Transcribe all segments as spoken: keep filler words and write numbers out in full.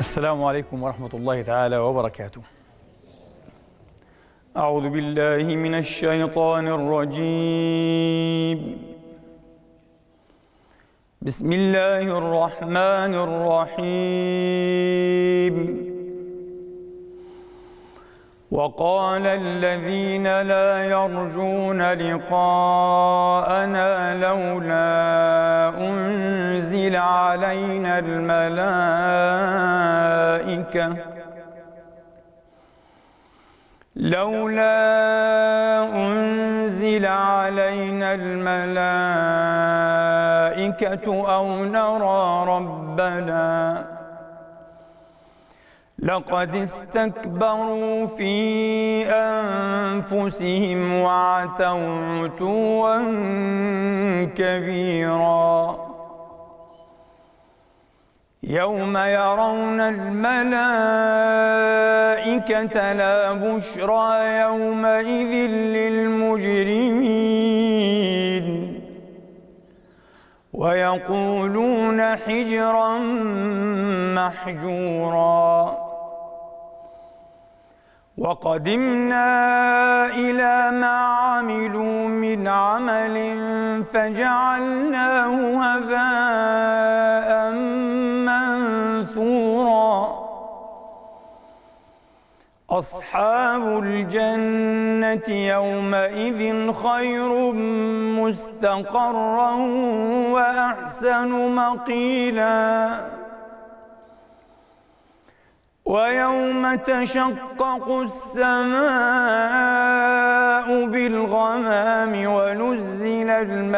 السلام عليكم ورحمة الله تعالى وبركاته. أعوذ بالله من الشيطان الرجيم. بسم الله الرحمن الرحيم. وقال الذين لا يرجون لقاءنا لولا أنزل علينا الملائكة لولا أنزل علينا الملائكة أو نرى ربنا لقد استكبروا في أنفسهم وعتوا عتوا كبيرا. يوم يرون الملائكة لا بشرى يومئذ للمجرمين ويقولون حجرا محجورا. وقدمنا إلى ما عملوا من عمل فجعلناه هباء منثورا. أصحاب الجنة يومئذ خير مستقرا وأحسن مقيلا. ويوم تشقق السماء بالغمام ونزل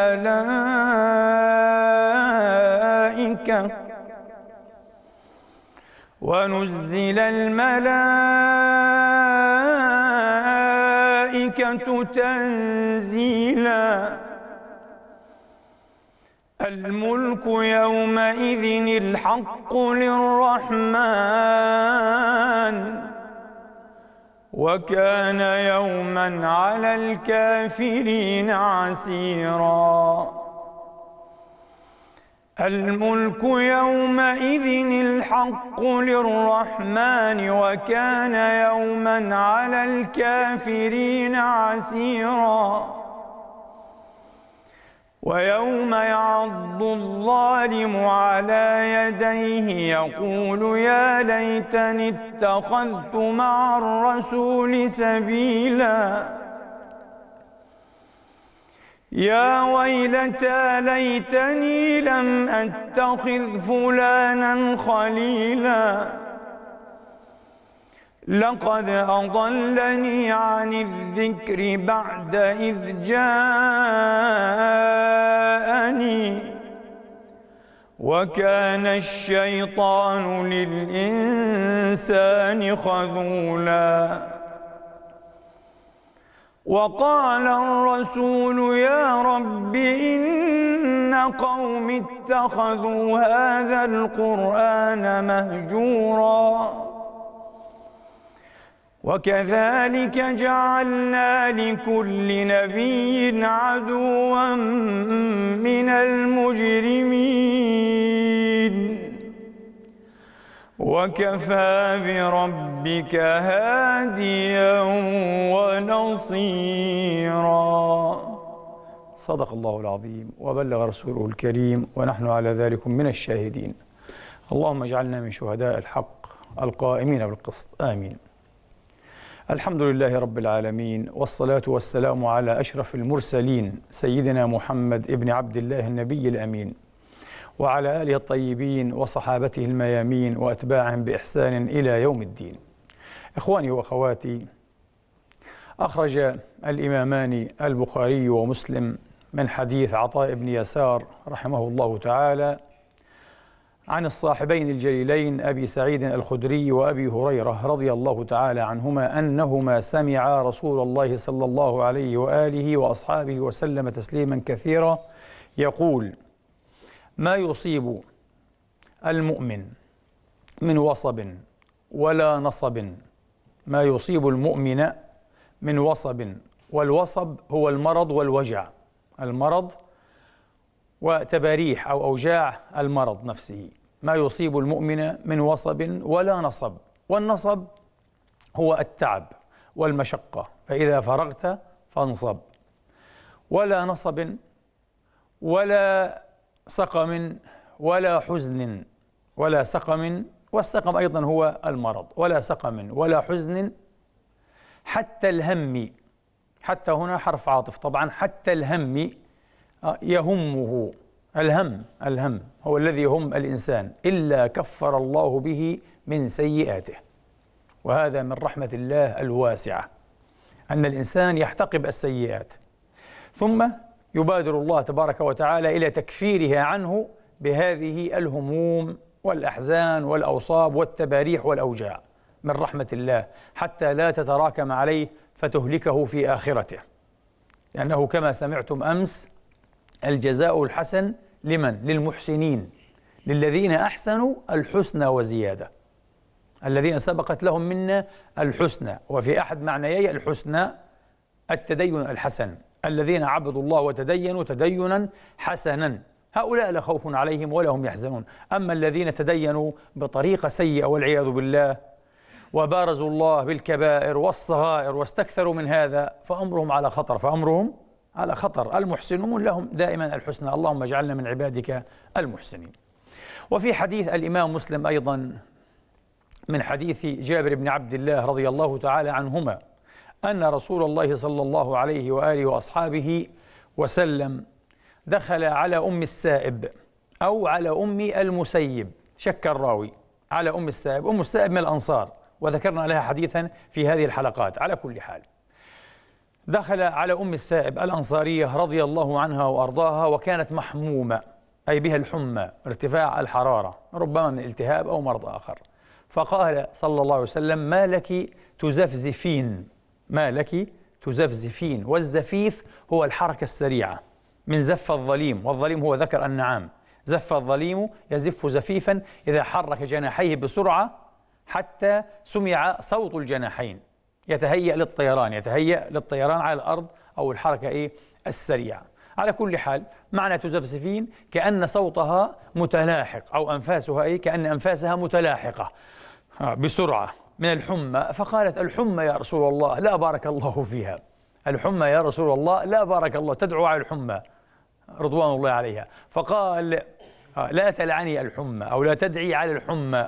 الملائكة ونزل الملائكة تنزيلا. الملك يومئذ الحق للرحمن وكان يوما على الكافرين عسيرا. الملك يومئذ الحق للرحمن وكان يوما على الكافرين عسيرا. ويوم يعض الظالم على يديه يقول يا ليتني اتخذت مع الرسول سبيلا. يا ويلتى ليتني لم أتخذ فلانا خليلا لقد أضلني عن الذكر بعد إذ جاءني وكان الشيطان للإنسان خذولا. وقال الرسول يا رب إن قوم اتخذوا هذا القرآن مهجورا وكذلك جعلنا لكل نبي عدوا من المجرمين وكفى بربك هاديا ونصيرا. صدق الله العظيم وبلغ رسوله الكريم ونحن على ذلك من الشاهدين. اللهم اجعلنا من شهداء الحق القائمين بالقسط آمين. الحمد لله رب العالمين والصلاة والسلام على أشرف المرسلين سيدنا محمد ابن عبد الله النبي الأمين وعلى آله الطيبين وصحابته الميامين وأتباعهم بإحسان إلى يوم الدين. إخواني وأخواتي، أخرج الإمامان البخاري ومسلم من حديث عطاء بن يسار رحمه الله تعالى عن الصاحبين الجليلين أبي سعيد الخدري وأبي هريرة رضي الله تعالى عنهما أنهما سمعا رسول الله صلى الله عليه وآله وأصحابه وسلم تسليما كثيرا يقول ما يصيب المؤمن من وصب ولا نصب ما يصيب المؤمن من وصب، والوصب هو المرض والوجع، المرض وتباريح أو أوجاع المرض نفسه. ما يصيب المؤمن من وصب ولا نصب، والنصب هو التعب والمشقة، فإذا فرغت فانصب. ولا نصب ولا سقم ولا حزن، ولا سقم، والسقم أيضا هو المرض، ولا سقم ولا حزن حتى الهم. حتى هنا حرف عاطف طبعا، حتى الهم يهمه، الهم الهم هو الذي يهم الإنسان، إلا كفر الله به من سيئاته. وهذا من رحمة الله الواسعة أن الإنسان يحتقب السيئات ثم يبادر الله تبارك وتعالى إلى تكفيرها عنه بهذه الهموم والأحزان والأوصاب والتباريح والأوجاع، من رحمة الله، حتى لا تتراكم عليه فتهلكه في آخرته. لأنه كما سمعتم أمس الجزاء الحسن لمن؟ للمحسنين، للذين أحسنوا الحسنى وزيادة، الذين سبقت لهم منا الحسنى، وفي أحد معنيي الحسنى التدين الحسن، الذين عبدوا الله وتدينوا تدينا حسنا، هؤلاء لا خوف عليهم ولا هم يحزنون. أما الذين تدينوا بطريقة سيئة والعياذ بالله وبارزوا الله بالكبائر والصغائر واستكثروا من هذا فأمرهم على خطر، فأمرهم على خطر. المحسنون لهم دائما الحسنى، اللهم اجعلنا من عبادك المحسنين. وفي حديث الإمام مسلم أيضا من حديث جابر بن عبد الله رضي الله تعالى عنهما أن رسول الله صلى الله عليه وآله وأصحابه وسلم دخل على أم السائب أو على أم المسيب، شك الراوي، على أم السائب. أم السائب من الأنصار وذكرنا لها حديثا في هذه الحلقات. على كل حال دخل على أم السائب الأنصارية رضي الله عنها وأرضاها، وكانت محمومة أي بها الحمى، ارتفاع الحرارة، ربما من التهاب أو مرض آخر. فقال صلى الله عليه وسلم: ما لك تزفزفين، ما لك تزفزفين. والزفيف هو الحركة السريعة، من زف الظليم، والظليم هو ذكر النعام. زف الظليم يزف زفيفا إذا حرك جناحيه بسرعة حتى سمع صوت الجناحين، يتهيأ للطيران، يتهيأ للطيران على الأرض أو الحركة إيه السريعة. على كل حال معنى تزفزفين كأن صوتها متلاحق، أو أنفاسها إيه كأن أنفاسها متلاحقة بسرعة من الحمى. فقالت: الحمى يا رسول الله لا بارك الله فيها، الحمى يا رسول الله لا بارك الله، تدعو على الحمى رضوان الله عليها. فقال: لا تلعني الحمى، أو لا تدعي على الحمى،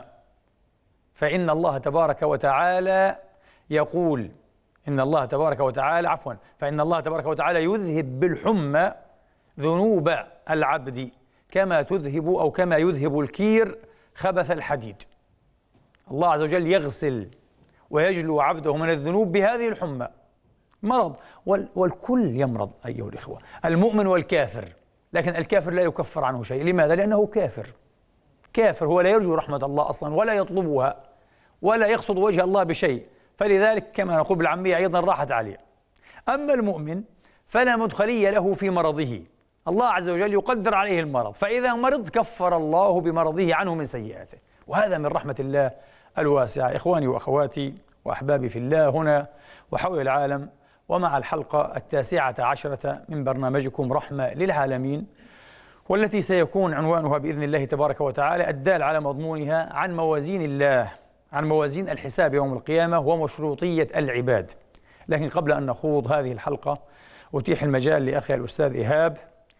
فإن الله تبارك وتعالى يقول إن الله تبارك وتعالى عفوا فإن الله تبارك وتعالى يذهب بالحمى ذنوب العبد كما تذهب أو كما يذهب الكير خبث الحديد. الله عز وجل يغسل ويجلو عبده من الذنوب بهذه الحمى. مرض، والكل يمرض أيها الإخوة، المؤمن والكافر، لكن الكافر لا يكفر عنه شيء. لماذا؟ لأنه كافر، كافر هو لا يرجو رحمة الله أصلا ولا يطلبها ولا يقصد وجه الله بشيء، فلذلك كما نقول بالعامية أيضا راحت عليه. أما المؤمن فلا مدخلية له في مرضه، الله عز وجل يقدر عليه المرض، فإذا مرض كفر الله بمرضه عنه من سيئاته، وهذا من رحمة الله الواسعة. إخواني وأخواتي وأحبابي في الله هنا وحول العالم، ومع الحلقة التاسعة عشرة من برنامجكم رحمة للعالمين، والتي سيكون عنوانها بإذن الله تبارك وتعالى الدال على مضمونها عن موازين الله، عن موازين الحساب يوم القيامة ومشروطية العباد. لكن قبل أن نخوض هذه الحلقة أتيح المجال لأخي الأستاذ إيهاب،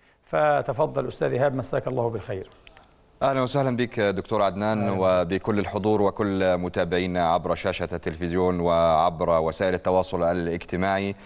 فتفضل أستاذ إيهاب، مساك الله بالخير. أهلا وسهلا بك دكتور عدنان، وبكل الحضور وكل متابعينا عبر شاشة التلفزيون وعبر وسائل التواصل الاجتماعي.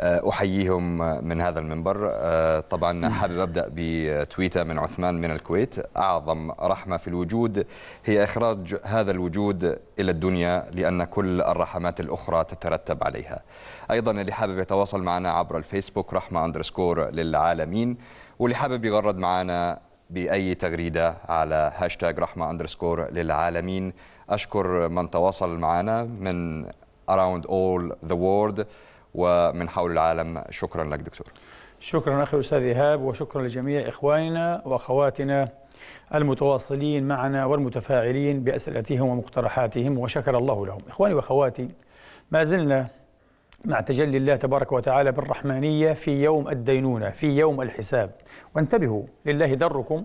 أحييهم من هذا المنبر. طبعا حابب أبدأ بتويتة من عثمان من الكويت: أعظم رحمة في الوجود هي إخراج هذا الوجود إلى الدنيا، لأن كل الرحمات الأخرى تترتب عليها. أيضا اللي حابب يتواصل معنا عبر الفيسبوك رحمة أندرسكور للعالمين، واللي حابب يغرد معنا بأي تغريدة على هاشتاج رحمة أندرسكور للعالمين. أشكر من تواصل معنا من around all the world ومن حول العالم. شكرا لك دكتور. شكرا أخي الأستاذ إيهاب، وشكرا لجميع إخواننا وأخواتنا المتواصلين معنا والمتفاعلين بأسئلتهم ومقترحاتهم، وشكر الله لهم. إخواني وأخواتي، ما زلنا مع تجلي الله تبارك وتعالى بالرحمانية في يوم الدينونة، في يوم الحساب. وانتبهوا، لله دركم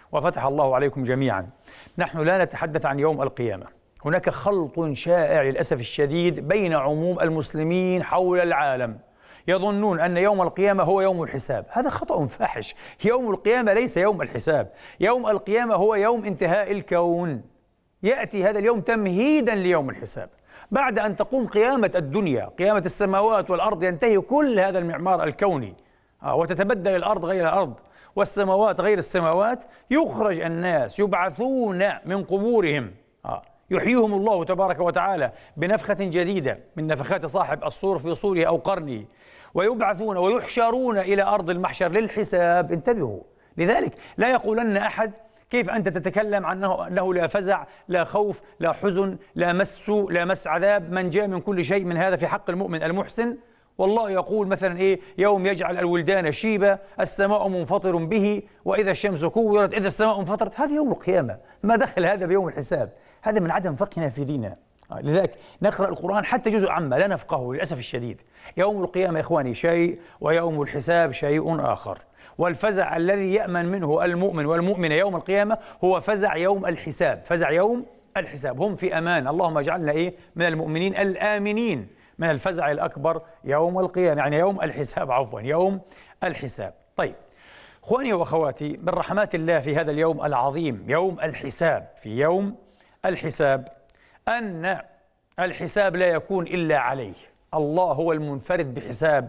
وفتح الله عليكم جميعا. نحن لا نتحدث عن يوم القيامة. هناك خلط شائع للأسف الشديد بين عموم المسلمين حول العالم، يظنون أن يوم القيامة هو يوم الحساب. هذا خطأ فاحش. يوم القيامة ليس يوم الحساب، يوم القيامة هو يوم انتهاء الكون. يأتي هذا اليوم تمهيدا ليوم الحساب. بعد أن تقوم قيامة الدنيا، قيامة السماوات والأرض، ينتهي كل هذا المعمار الكوني وتتبدل الأرض غير الأرض والسماوات غير السماوات، يخرج الناس يبعثون من قبورهم، يحييهم الله تبارك وتعالى بنفخة جديدة من نفخات صاحب الصور في صوره أو قرنه، ويبعثون ويحشرون إلى أرض المحشر للحساب. انتبهوا، لذلك لا يقولن أحد كيف أنت تتكلم عنه أنه لا فزع، لا خوف، لا حزن، لا مس لا مس عذاب، من جاء من كل شيء من هذا في حق المؤمن المحسن. والله يقول مثلا إيه؟ يوم يجعل الولدان شيبا، السماء منفطر به، وإذا الشمس كورت، إذا السماء انفطرت. هذا يوم القيامة، ما دخل هذا بيوم الحساب؟ هذا من عدم فقهنا في ديننا. لذلك نقرأ القرآن حتى جزء عما لا نفقهه للأسف الشديد. يوم القيامة يا إخواني شيء، ويوم الحساب شيء آخر. والفزع الذي يأمن منه المؤمن والمؤمنة يوم القيامة هو فزع يوم الحساب، فزع يوم الحساب. هم في أمان. اللهم اجعلنا إيه من المؤمنين الآمنين من الفزع الأكبر يوم القيامة، يعني يوم الحساب، عفوا يوم الحساب. طيب إخواني وأخواتي، من رحمات الله في هذا اليوم العظيم يوم الحساب، في يوم الحساب، أن الحساب لا يكون إلا عليه. الله هو المنفرد بحساب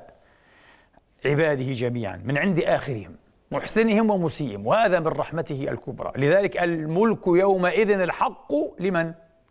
عباده جميعا من عند آخرهم، محسنهم ومسيئهم، وهذا من رحمته الكبرى. لذلك الملك يومئذ الحق لمن؟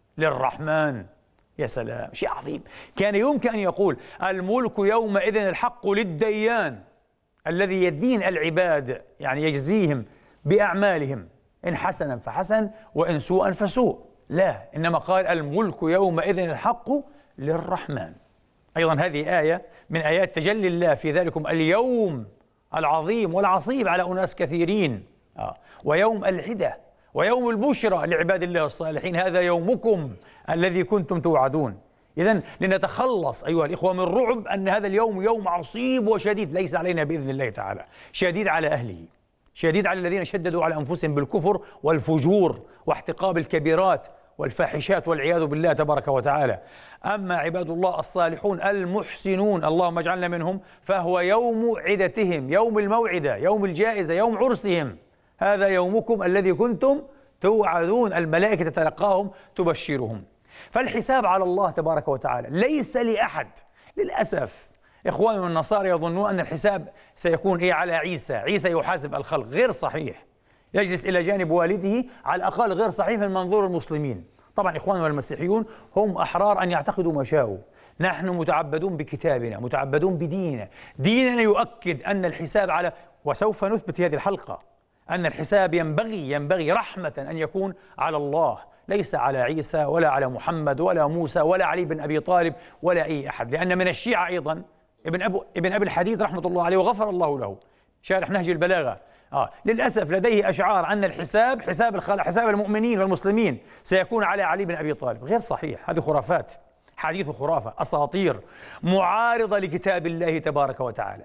للرحمن. يا سلام، شيء عظيم. كان يمكن أن يقول الملك يومئذ الحق للديان الذي يدين العباد، يعني يجزيهم بأعمالهم، إن حسنا فحسن وإن سوءا فسوء. لا، إنما قال الملك يومئذ الحق للرحمن. أيضا هذه آية من آيات تجلي الله في ذلكم اليوم العظيم والعصيب على أناس كثيرين. آه. ويوم العدة ويوم البشرى لعباد الله الصالحين، هذا يومكم الذي كنتم توعدون. إذن لنتخلص أيها الإخوة من رعب أن هذا اليوم يوم عصيب وشديد، ليس علينا بإذن الله تعالى، شديد على أهله، شديد على الذين شددوا على أنفسهم بالكفر والفجور واحتقاب الكبيرات والفاحشات والعياذ بالله تبارك وتعالى. أما عباد الله الصالحون المحسنون، اللهم اجعلنا منهم، فهو يوم عدتهم، يوم الموعدة، يوم الجائزة، يوم عرسهم. هذا يومكم الذي كنتم توعدون، الملائكة تتلقاهم تبشرهم. فالحساب على الله تبارك وتعالى ليس لأحد. للأسف إخواننا النصارى يظنون أن الحساب سيكون إيه على عيسى، عيسى يحاسب الخلق. غير صحيح. يجلس إلى جانب والده، على الأقل غير صحيح من منظور المسلمين. طبعا إخواننا المسيحيون هم أحرار أن يعتقدوا ما شاءوا. نحن متعبدون بكتابنا، متعبدون بديننا. ديننا يؤكد أن الحساب على، وسوف نثبت في هذه الحلقة أن الحساب ينبغي ينبغي رحمة أن يكون على الله، ليس على عيسى ولا على محمد ولا موسى ولا علي بن أبي طالب ولا أي أحد. لأن من الشيعة أيضا ابن أبو ابن أبي الحديد رحمة الله عليه وغفر الله له، شارح نهج البلاغة، آه للأسف لديه أشعار أن الحساب حساب الخلق، حساب المؤمنين والمسلمين سيكون على علي بن أبي طالب. غير صحيح، هذه خرافات، حديث خرافة، أساطير معارضة لكتاب الله تبارك وتعالى.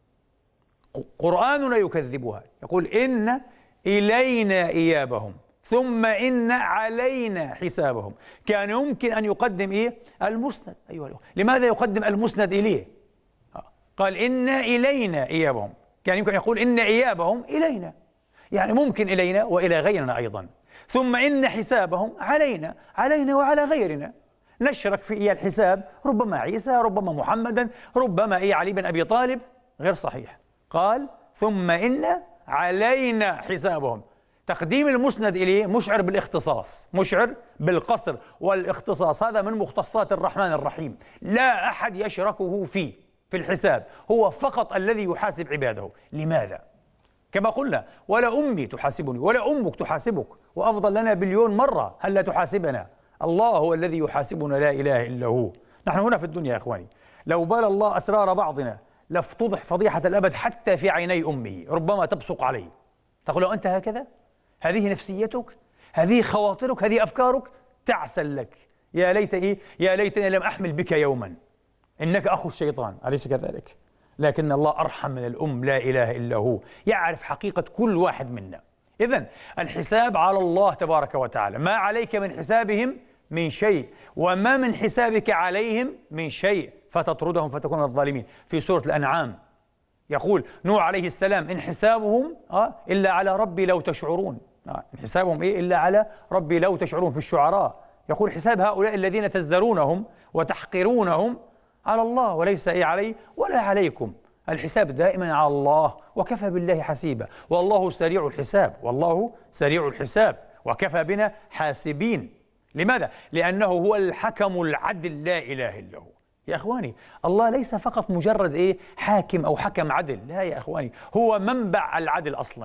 قرآننا يكذبها، يقول إن إلينا إيابهم ثم إن علينا حسابهم. كان يمكن أن يقدم إيه؟ المسند. أيها الأخوة، لماذا يقدم المسند إليه؟ قال إن إلينا إيابهم، كان يمكن يقول إن إيابهم إلينا، يعني ممكن إلينا وإلى غيرنا أيضا. ثم إن حسابهم علينا، علينا وعلى غيرنا. نشرك في إيه الحساب، ربما عيسى، ربما محمدا، ربما إيه علي بن أبي طالب. غير صحيح. قال ثم إن علينا حسابهم. تقديم المسند إليه مشعر بالاختصاص، مشعر بالقصر والاختصاص. هذا من مختصات الرحمن الرحيم، لا أحد يشركه فيه في الحساب، هو فقط الذي يحاسب عباده. لماذا؟ كما قلنا، ولا أمي تحاسبني ولا أمك تحاسبك، وأفضل لنا بليون مرة هل لا تحاسبنا. الله هو الذي يحاسبنا، لا إله إلا هو. نحن هنا في الدنيا يا إخواني لو بال الله أسرار بعضنا لافتضح فضيحة الأبد حتى في عيني أمه، ربما تبصق عليه. تقول له أنت هكذا؟ هذه نفسيتك؟ هذه خواطرك؟ هذه أفكارك؟ تعسل لك. يا ليت إيه؟ يا ليتني لم أحمل بك يوما، إنك أخو الشيطان، أليس كذلك؟ لكن الله أرحم من الأم، لا إله إلا هو، يعرف حقيقة كل واحد منا. إذن الحساب على الله تبارك وتعالى، ما عليك من حسابهم من شيء وما من حسابك عليهم من شيء فتطردهم فتكون من الظالمين. في سورة الأنعام يقول نوح عليه السلام إن حسابهم آه إلا على ربي لو تشعرون، آه إن حسابهم إيه إلا على ربي لو تشعرون. في الشعراء يقول حساب هؤلاء الذين تزدرونهم وتحقرونهم على الله وليس إيه علي ولا عليكم، الحساب دائما على الله وكفى بالله حسيبا، والله سريع الحساب، والله سريع الحساب وكفى بنا حاسبين. لماذا؟ لأنه هو الحكم العدل لا إله إلا هو. يا إخواني الله ليس فقط مجرد إيه حاكم أو حكم عدل، لا يا إخواني، هو منبع العدل أصلا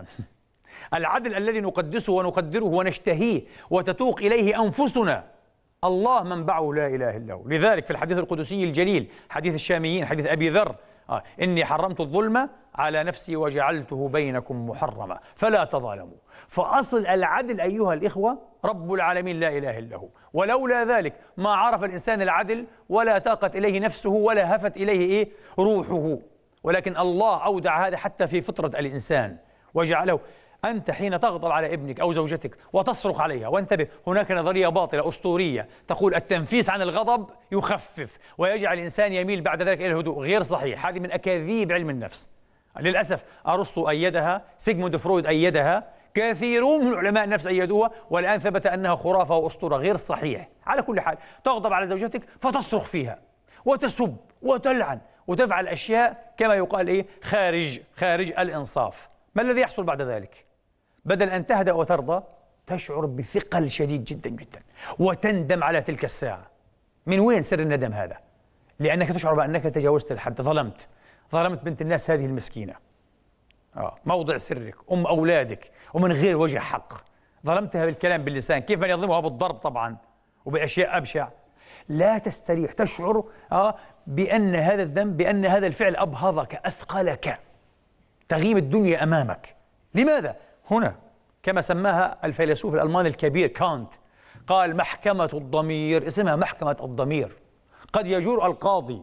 العدل الذي نقدسه ونقدره ونشتهيه وتتوق إليه أنفسنا، الله منبعه لا إله إلا هو. لذلك في الحديث القدسي الجليل حديث الشاميين حديث أبي ذر آه إني حرمت الظلم على نفسي وجعلته بينكم محرما فلا تظالموا. فأصل العدل أيها الإخوة رب العالمين لا إله إلا هو، ولولا ذلك ما عرف الإنسان العدل ولا تاقت إليه نفسه ولا هفت إليه إيه روحه، ولكن الله أودع هذا حتى في فطرة الإنسان وجعله. أنت حين تغضب على ابنك أو زوجتك وتصرخ عليها، وانتبه هناك نظرية باطلة أسطورية تقول التنفيس عن الغضب يخفف ويجعل الإنسان يميل بعد ذلك إلى الهدوء، غير صحيح، هذه من أكاذيب علم النفس. للأسف أرسطو أيدها، سيغموند فرويد أيدها، كثيرون من علماء النفس أيدوها، والآن ثبت أنها خرافة وأسطورة غير صحيح. على كل حال تغضب على زوجتك فتصرخ فيها وتسب وتلعن وتفعل أشياء كما يقال إيه خارج خارج الإنصاف. ما الذي يحصل بعد ذلك؟ بدل أن تهدأ وترضى تشعر بثقل شديد جدا جدا وتندم على تلك الساعة. من وين سر الندم هذا؟ لأنك تشعر بأنك تجاوزت الحد، ظلمت ظلمت بنت الناس هذه المسكينة، آه. موضع سرك، أم أولادك، ومن غير وجه حق، ظلمتها بالكلام باللسان، كيف من يظلمها بالضرب طبعا وبأشياء أبشع. لا تستريح، تشعر آه بأن هذا الذنب، بأن هذا الفعل أبهضك أثقلك، تغيم الدنيا أمامك. لماذا؟ هنا كما سماها الفيلسوف الألماني الكبير كانت، قال محكمة الضمير، اسمها محكمة الضمير. قد يجور القاضي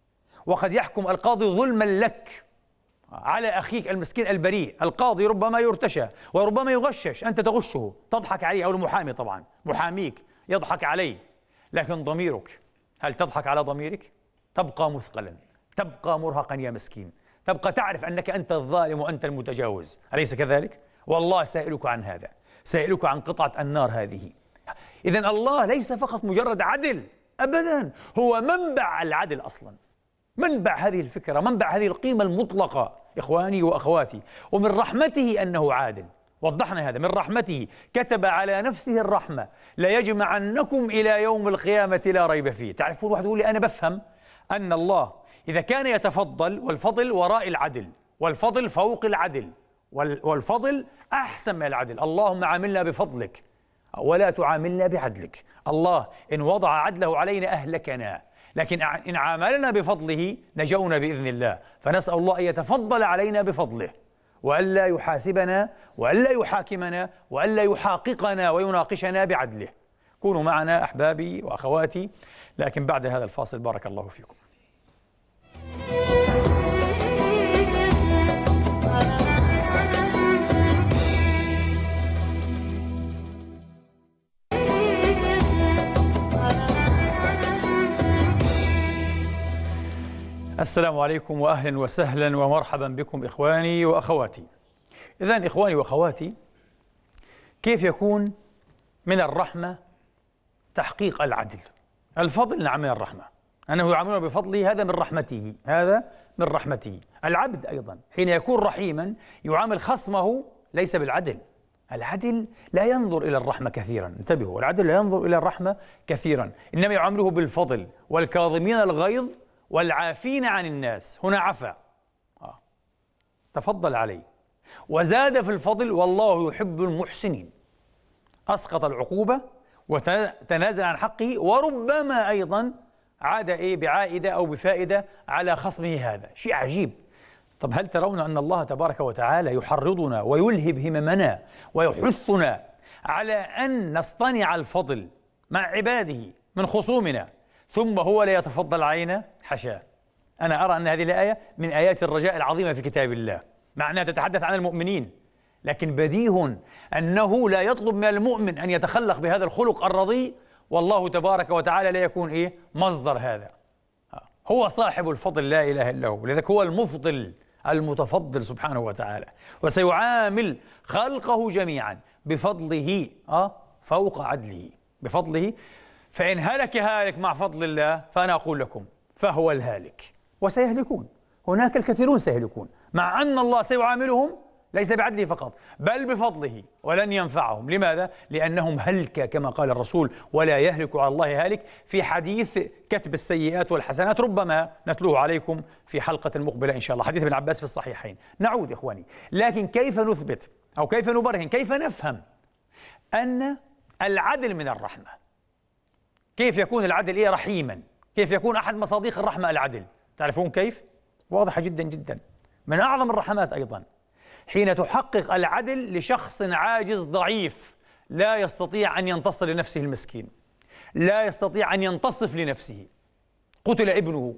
وقد يحكم القاضي ظلما لك على أخيك المسكين البريء، القاضي ربما يرتشى وربما يغشش، أنت تغشه، تضحك عليه، أو المحامي طبعا محاميك يضحك عليه، لكن ضميرك، هل تضحك على ضميرك؟ تبقى مثقلا، تبقى مرهقا يا مسكين، تبقى تعرف أنك أنت الظالم وأنت المتجاوز، أليس كذلك؟ والله سائلك عن هذا، سائلك عن قطعة النار هذه. إذن الله ليس فقط مجرد عدل أبدا، هو منبع العدل أصلا، منبع هذه الفكرة، منبع هذه القيمة المطلقة إخواني وأخواتي. ومن رحمته أنه عادل، وضحنا هذا، من رحمته كتب على نفسه الرحمة ليجمعنكم إلى يوم القيامة لا ريب فيه. تعرفون واحد يقول لي أنا بفهم أن الله إذا كان يتفضل، والفضل وراء العدل، والفضل فوق العدل، والفضل أحسن من العدل، اللهم عاملنا بفضلك ولا تعاملنا بعدلك. الله إن وضع عدله علينا أهلكنا، لكن إن عاملنا بفضله نجونا بإذن الله. فنسأل الله أن يتفضل علينا بفضله، وألا يحاسبنا وألا يحاكمنا وألا يحاققنا ويناقشنا بعدله. كونوا معنا أحبابي وأخواتي، لكن بعد هذا الفاصل بارك الله فيكم. السلام عليكم وأهلا وسهلا ومرحبا بكم إخواني وأخواتي. إذن إخواني وأخواتي، كيف يكون من الرحمة تحقيق العدل؟ الفضل نعم من الرحمة، أنه يعاملنا بفضله، هذا من رحمته، هذا من رحمته. العبد أيضا حين يكون رحيما يعامل خصمه ليس بالعدل، العدل لا ينظر إلى الرحمة كثيرا، انتبهوا، العدل لا ينظر إلى الرحمة كثيرا، إنما يعامله بالفضل، والكاظمين الغيظ والعافين عن الناس. هنا عفا، آه. تفضل عليه، وزاد في الفضل والله يحب المحسنين، أسقط العقوبة وتنازل عن حقه، وربما أيضا عاد إيه بعائدة أو بفائدة على خصمه. هذا شيء عجيب. طب هل ترون أن الله تبارك وتعالى يحرضنا ويلهب هممنا ويحثنا على أن نصطنع الفضل مع عباده من خصومنا، ثم هو لا يتفضل علينا؟ حاشاه. أنا أرى أن هذه الآية من آيات الرجاء العظيمة في كتاب الله، مع أنها تتحدث عن المؤمنين، لكن بديهٌ أنه لا يطلب من المؤمن أن يتخلق بهذا الخلق الرضي، والله تبارك وتعالى لا يكون إيه؟ مصدر هذا. هو صاحب الفضل لا إله إلا هو، لذلك هو المفضل المتفضل سبحانه وتعالى، وسيعامل خلقه جميعا بفضله أه فوق عدله، بفضله. فإن هلك هالك مع فضل الله فأنا أقول لكم فهو الهالك، وسيهلكون، هناك الكثيرون سيهلكون، مع أن الله سيعاملهم ليس بعدله فقط بل بفضله، ولن ينفعهم. لماذا؟ لأنهم هلك كما قال الرسول: ولا يهلك على الله هالك، في حديث كتب السيئات والحسنات، ربما نتلوه عليكم في حلقة مقبلة إن شاء الله، حديث ابن عباس في الصحيحين. نعود إخواني، لكن كيف نثبت أو كيف نبرهن، كيف نفهم أن العدل من الرحمة؟ كيف يكون العدل إيه رحيما؟ كيف يكون أحد مصادق الرحمة العدل؟ تعرفون كيف؟ واضحة جدا جدا، من أعظم الرحمات أيضا حين تحقق العدل لشخص عاجز ضعيف لا يستطيع أن ينتصر لنفسه، المسكين لا يستطيع أن ينتصف لنفسه، قتل ابنه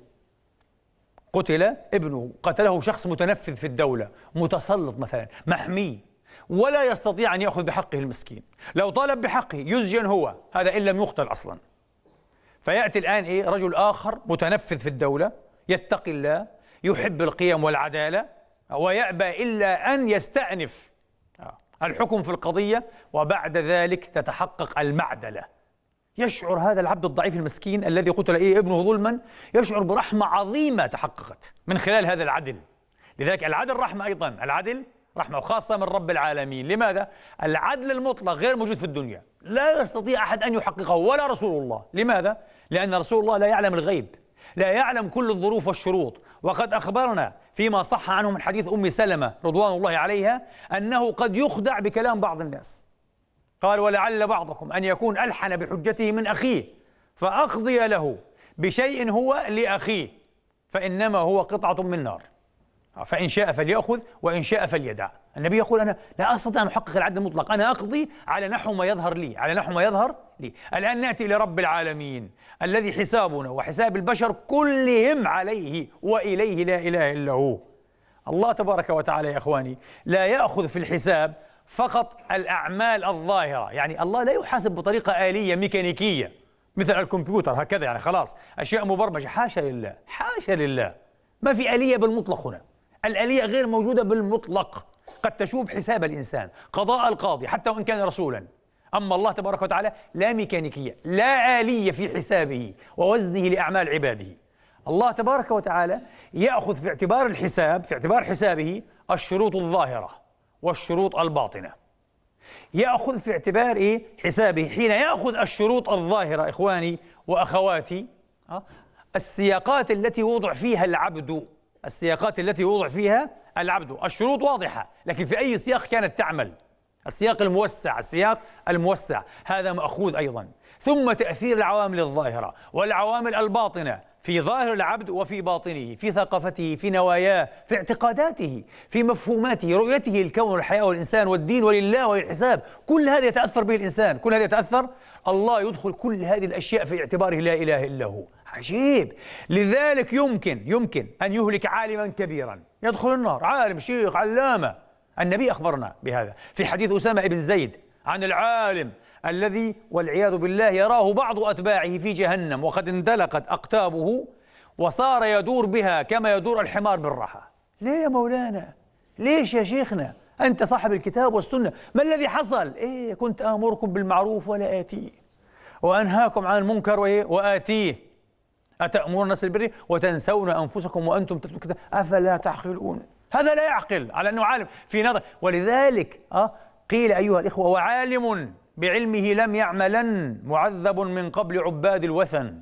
قتل ابنه قتله شخص متنفذ في الدولة، متسلط مثلا، محمي، ولا يستطيع أن يأخذ بحقه المسكين. لو طالب بحقه يسجن هو، هذا إن لم يقتل أصلا. فيأتي الآن إيه؟ رجل آخر متنفذ في الدولة، يتقي الله، يحب القيم والعدالة، ويأبى إلا أن يستأنف الحكم في القضية، وبعد ذلك تتحقق المعدلة. يشعر هذا العبد الضعيف المسكين الذي قتل إيه ابنه ظلما، يشعر برحمة عظيمة تحققت من خلال هذا العدل. لذلك العدل رحمة أيضا، العدل رحمة، وخاصة من رب العالمين. لماذا؟ العدل المطلق غير موجود في الدنيا، لا يستطيع أحد أن يحققه ولا رسول الله. لماذا؟ لأن رسول الله لا يعلم الغيب، لا يعلم كل الظروف والشروط، وقد أخبرنا فيما صح عنه من حديث أم سلمة رضوان الله عليها أنه قد يخدع بكلام بعض الناس. قال: ولعل بعضكم أن يكون ألحن بحجته من أخيه فأقضي له بشيء هو لأخيه فإنما هو قطعة من نار، فإن شاء فليأخذ وإن شاء فليدع. النبي يقول: أنا لا أستطيع أن أحقق العدل المطلق، أنا أقضي على نحو ما يظهر لي، على نحو ما يظهر لي. الآن نأتي إلى رب العالمين الذي حسابنا وحساب البشر كلهم عليه وإليه لا إله إلا هو. الله تبارك وتعالى يا إخواني لا يأخذ في الحساب فقط الأعمال الظاهرة، يعني الله لا يحاسب بطريقة آلية ميكانيكية مثل الكمبيوتر هكذا، يعني خلاص أشياء مبرمجة، حاشا لله، حاشا لله، ما في آلية بالمطلق هنا، الآلية غير موجودة بالمطلق. قد تشوب حساب الإنسان، قضاء القاضي حتى وإن كان رسولا، أما الله تبارك وتعالى لا ميكانيكية، لا آلية في حسابه ووزنه لأعمال عباده. الله تبارك وتعالى يأخذ في اعتبار الحساب، في اعتبار حسابه، الشروط الظاهرة والشروط الباطنة. يأخذ في اعتبار إيه؟ حسابه حين يأخذ الشروط الظاهرة إخواني وأخواتي، أه؟ السياقات التي وضع فيها العبد، السياقات التي وضع فيها العبد، الشروط واضحة، لكن في أي سياق كانت تعمل، السياق الموسع، السياق الموسع هذا مأخوذ أيضا. ثم تأثير العوامل الظاهرة والعوامل الباطنة في ظاهر العبد وفي باطنه، في ثقافته، في نواياه، في اعتقاداته، في مفهوماته، رؤيته للكون والحياة والإنسان والدين ولله وللحساب، كل هذا يتأثر به الإنسان، كل هذا يتأثر. الله يدخل كل هذه الأشياء في اعتباره لا إله إلا هو. عجيب. لذلك يمكن يمكن أن يهلك عالما كبيرا يدخل النار، عالم شيخ علامة. النبي أخبرنا بهذا في حديث أسامة بن زيد عن العالم الذي والعياذ بالله يراه بعض أتباعه في جهنم وقد اندلقت أقتابه وصار يدور بها كما يدور الحمار بالرحى. ليه يا مولانا؟ ليش يا شيخنا؟ أنت صاحب الكتاب والسنة، ما الذي حصل؟ إيه كنت آمركم بالمعروف ولا آتيه وأنهاكم عن المنكر وآتيه أتأمرون الناس بالبر وتنسون أنفسكم وأنتم تتلون الكتاب أفلا تعقلون. هذا لا يعقل على أنه عالم في نظر. ولذلك أه قيل أيها الإخوة: وعالم بعلمه لم يعملن معذب من قبل عباد الوثن.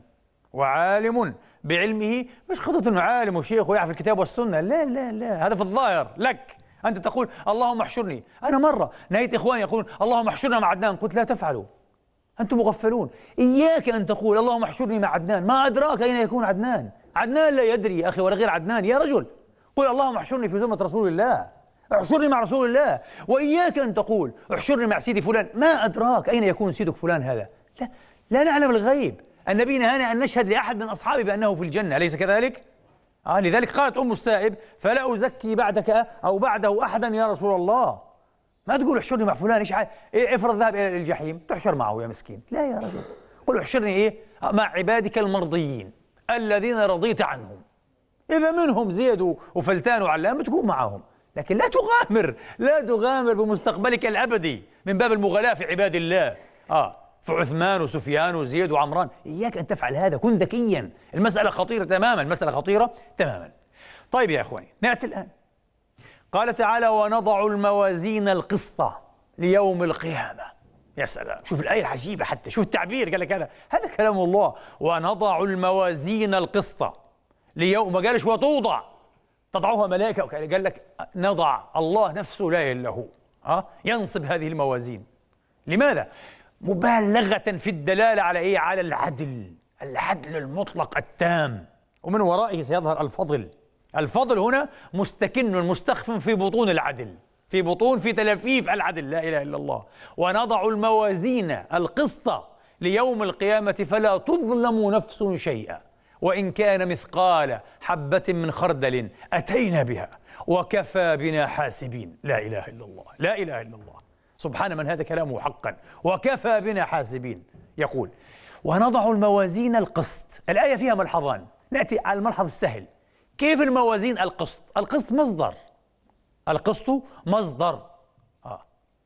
وعالم بعلمه مش خطة أنه عالم وشيخ ويعرف الكتاب والسنة، لا لا لا، هذا في الظاهر لك. أنت تقول اللهم احشرني. أنا مرة نهيت إخواني يقولون اللهم احشرنا مع عدنان، قلت لا تفعلوا، أنتم مغفلون. إياك أن تقول اللهم احشرني مع عدنان، ما أدراك أين يكون عدنان؟ عدنان لا يدري يا أخي ولا غير عدنان يا رجل. قل اللهم احشرني في زمرة رسول الله، احشرني مع رسول الله. وإياك أن تقول احشرني مع سيدي فلان، ما أدراك أين يكون سيدك فلان هذا؟ لا, لا نعلم الغيب. النبي نهانا أن نشهد لأحد من أصحابه بأنه في الجنة، أليس كذلك؟ آه لذلك قالت أم السائب: فلا أزكي بعدك أو بعده أحدا يا رسول الله. ما تقول احشرني مع فلان، ايش إيه افرض ذهب الى الجحيم تحشر معه يا مسكين، لا يا رجل، قل احشرني ايه مع عبادك المرضيين الذين رضيت عنهم. اذا منهم زيد وفلتان وعلام تكون معهم، لكن لا تغامر، لا تغامر بمستقبلك الابدي من باب المغالاة في عباد الله. اه فعثمان وسفيان وزيد وعمران، اياك ان تفعل هذا، كن ذكيا، المسألة خطيرة تماما، المسألة خطيرة تماما. طيب يا اخواني، ناتي الان. قال تعالى: ونضع الموازين القسط ليوم القيامة. يا سلام، شوف الآية العجيبة، حتى شوف التعبير، قال لك هذا هذا كلام الله. ونضع الموازين القسط ليوم، ما قالش وتوضع تضعها ملائكة، قال لك نضع، الله نفسه لا إله إلا هو ها ينصب هذه الموازين. لماذا؟ مبالغة في الدلالة على إيه؟ على العدل، العدل المطلق التام، ومن ورائه سيظهر الفضل. الفضل هنا مستكن مستخف في بطون العدل، في بطون في تلفيف العدل، لا إله إلا الله. ونضع الموازين القسط ليوم القيامة فلا تظلم نفس شيئا وإن كان مثقال حبة من خردل أتينا بها وكفى بنا حاسبين. لا إله إلا الله، لا إله إلا الله، سبحان من هذا كلامه حقا، وكفى بنا حاسبين. يقول: ونضع الموازين القسط. الآية فيها ملحظان، نأتي على الملحظ السهل. كيف الموازين القسط؟ القسط مصدر، القسط مصدر. آه.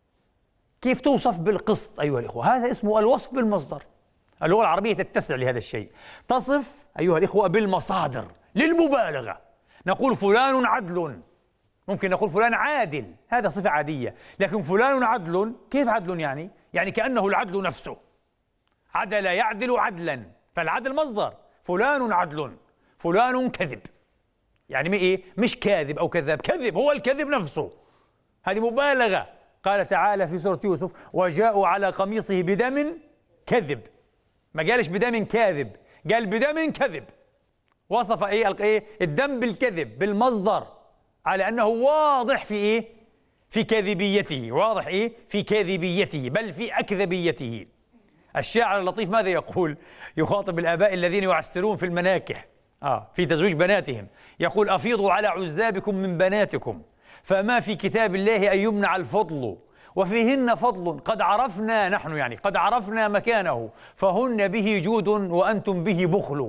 كيف توصف بالقسط أيها الإخوة؟ هذا اسمه الوصف بالمصدر. اللغة العربية تتسع لهذا الشيء، تصف أيها الإخوة بالمصادر للمبالغة. نقول فلان عدل، ممكن نقول فلان عادل، هذا صفة عادية، لكن فلان عدل، كيف عدل يعني؟ يعني كأنه العدل نفسه، عدل يعدل عدلا، فالعدل مصدر. فلان عدل، فلان كذب، يعني إيه؟ مش كاذب أو كذاب، كذب هو الكذب نفسه، هذه مبالغة. قال تعالى في سورة يوسف: وجاءوا على قميصه بدم كذب، ما قالش بدم كاذب، قال بدم كذب، وصف إيه إيه الدم بالكذب بالمصدر، على أنه واضح في إيه؟ في كاذبيته، واضح إيه؟ في كاذبيته، بل في أكذبيته. الشاعر اللطيف ماذا يقول؟ يخاطب الآباء الذين يعسرون في المناكح آه في تزويج بناتهم، يقول: أفيضوا على عزابكم من بناتكم فما في كتاب الله أن يمنع الفضل وفيهن فضل قد عرفنا نحن، يعني قد عرفنا مكانه، فهن به جود وأنتم به بخل.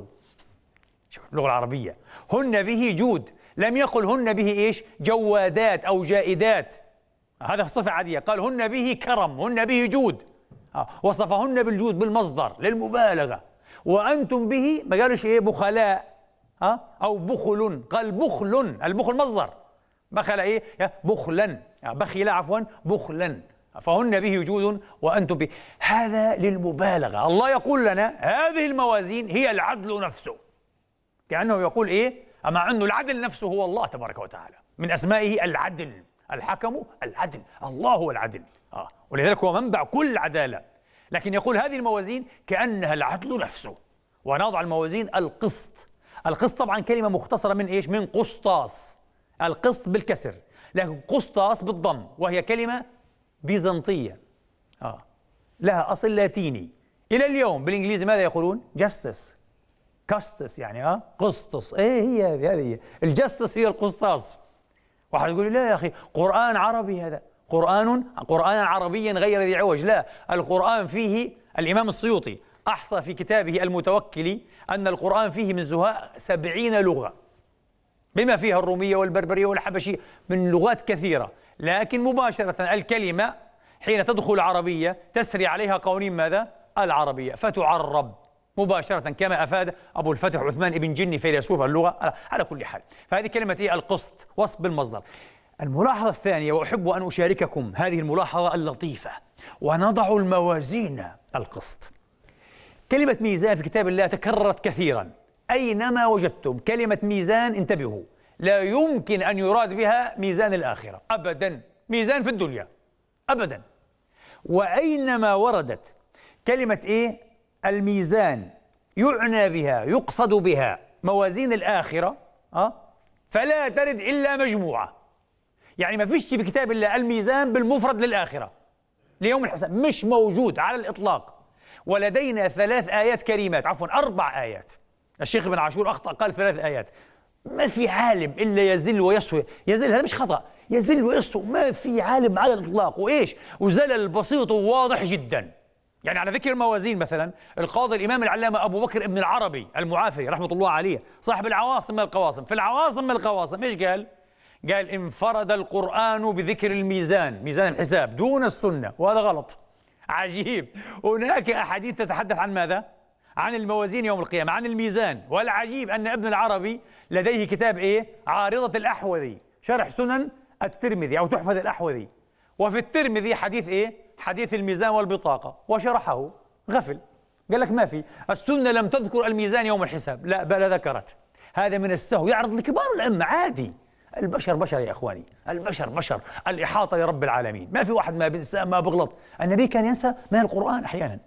شوف اللغة العربية، هن به جود، لم يقل هن به إيش؟ جوادات أو جائدات، هذا صفة عادية، قال هن به كرم، هن به جود، آه. وصفهن بالجود بالمصدر للمبالغة. وأنتم به ما قالوش إيه؟ بخلاء ها أو بخل، قال بخل، البخل مصدر، بخل إيه؟ بخلا، بخل عفوا بخلا، فهن به جود وأنتم به، هذا للمبالغة. الله يقول لنا هذه الموازين هي العدل نفسه، كأنه يقول إيه؟ أما أنه العدل نفسه هو الله تبارك وتعالى، من أسمائه العدل، الحكم العدل، الله هو العدل آه. ولذلك هو منبع كل عدالة، لكن يقول هذه الموازين كأنها العدل نفسه. ونضع الموازين القسط. القسط طبعا كلمة مختصرة من إيش؟ من قسطاس، القسط بالكسر، لكن قسطاس بالضم، وهي كلمة بيزنطية آه. لها أصل لاتيني، إلى اليوم بالإنجليزي ماذا يقولون؟ جاستس، كاستس، يعني اه قسطس، ايه هي هذه هذه الجاستس، هي القسطاس. واحد يقول لي: لا يا اخي، قرآن عربي، هذا قرآن قرآنا عربيا غير ذي عوج. لا، القرآن فيه، الإمام السيوطي أحصى في كتابه المتوكل أن القرآن فيه من زهاء سبعين لغة، بما فيها الرومية والبربرية والحبشية، من لغات كثيرة، لكن مباشرة الكلمة حين تدخل العربية تسري عليها قوانين ماذا؟ العربية، فتعرب مباشرة كما أفاد أبو الفتح عثمان ابن جني فيلسوف اللغة. على كل حال، فهذه كلمة إيه؟ القسط، وصف بالمصدر. الملاحظة الثانية، وأحب أن أشارككم هذه الملاحظة اللطيفة: ونضع الموازين القسط. كلمة ميزان في كتاب الله تكررت كثيرا، أينما وجدتم كلمة ميزان انتبهوا، لا يمكن أن يراد بها ميزان الآخرة أبدا، ميزان في الدنيا أبدا. وأينما وردت كلمة إيه؟ الميزان يعنى بها، يقصد بها موازين الآخرة أه؟ فلا ترد إلا مجموعة، يعني ما فيش في كتاب الله الميزان بالمفرد للآخرة ليوم الحساب، مش موجود على الإطلاق. ولدينا ثلاث آيات كريمات، عفوا أربع آيات، الشيخ ابن عاشور أخطأ قال ثلاث آيات، ما في عالم إلا يزل ويسوي، يزل هذا مش خطأ، يزل ويسوء، ما في عالم على الإطلاق، وإيش وزلل بسيط وواضح جدا. يعني على ذكر الموازين مثلا، القاضي الإمام العلامة أبو بكر ابن العربي المعافري رحمة الله عليه صاحب العواصم من القواصم، في العواصم من القواصم إيش قال؟ قال انفرد القرآن بذكر الميزان، ميزان الحساب، دون السنة، وهذا غلط. عجيب. هناك أحاديث تتحدث عن ماذا؟ عن الموازين يوم القيامة، عن الميزان. والعجيب أن ابن العربي لديه كتاب إيه؟ عارضة الأحوذي، شرح سنن الترمذي أو تحفة الأحوذي. وفي الترمذي حديث إيه؟ حديث الميزان والبطاقة، وشرحه غفل. قال لك ما في، السنة لم تذكر الميزان يوم الحساب، لا بل ذكرت. هذا من السهو، يعرض لكبار الأمة عادي. البشر بشر يا إخواني، البشر بشر، الإحاطة لرب العالمين، ما في واحد ما بينسى ما بغلط. النبي كان ينسى من القرآن أحيانا،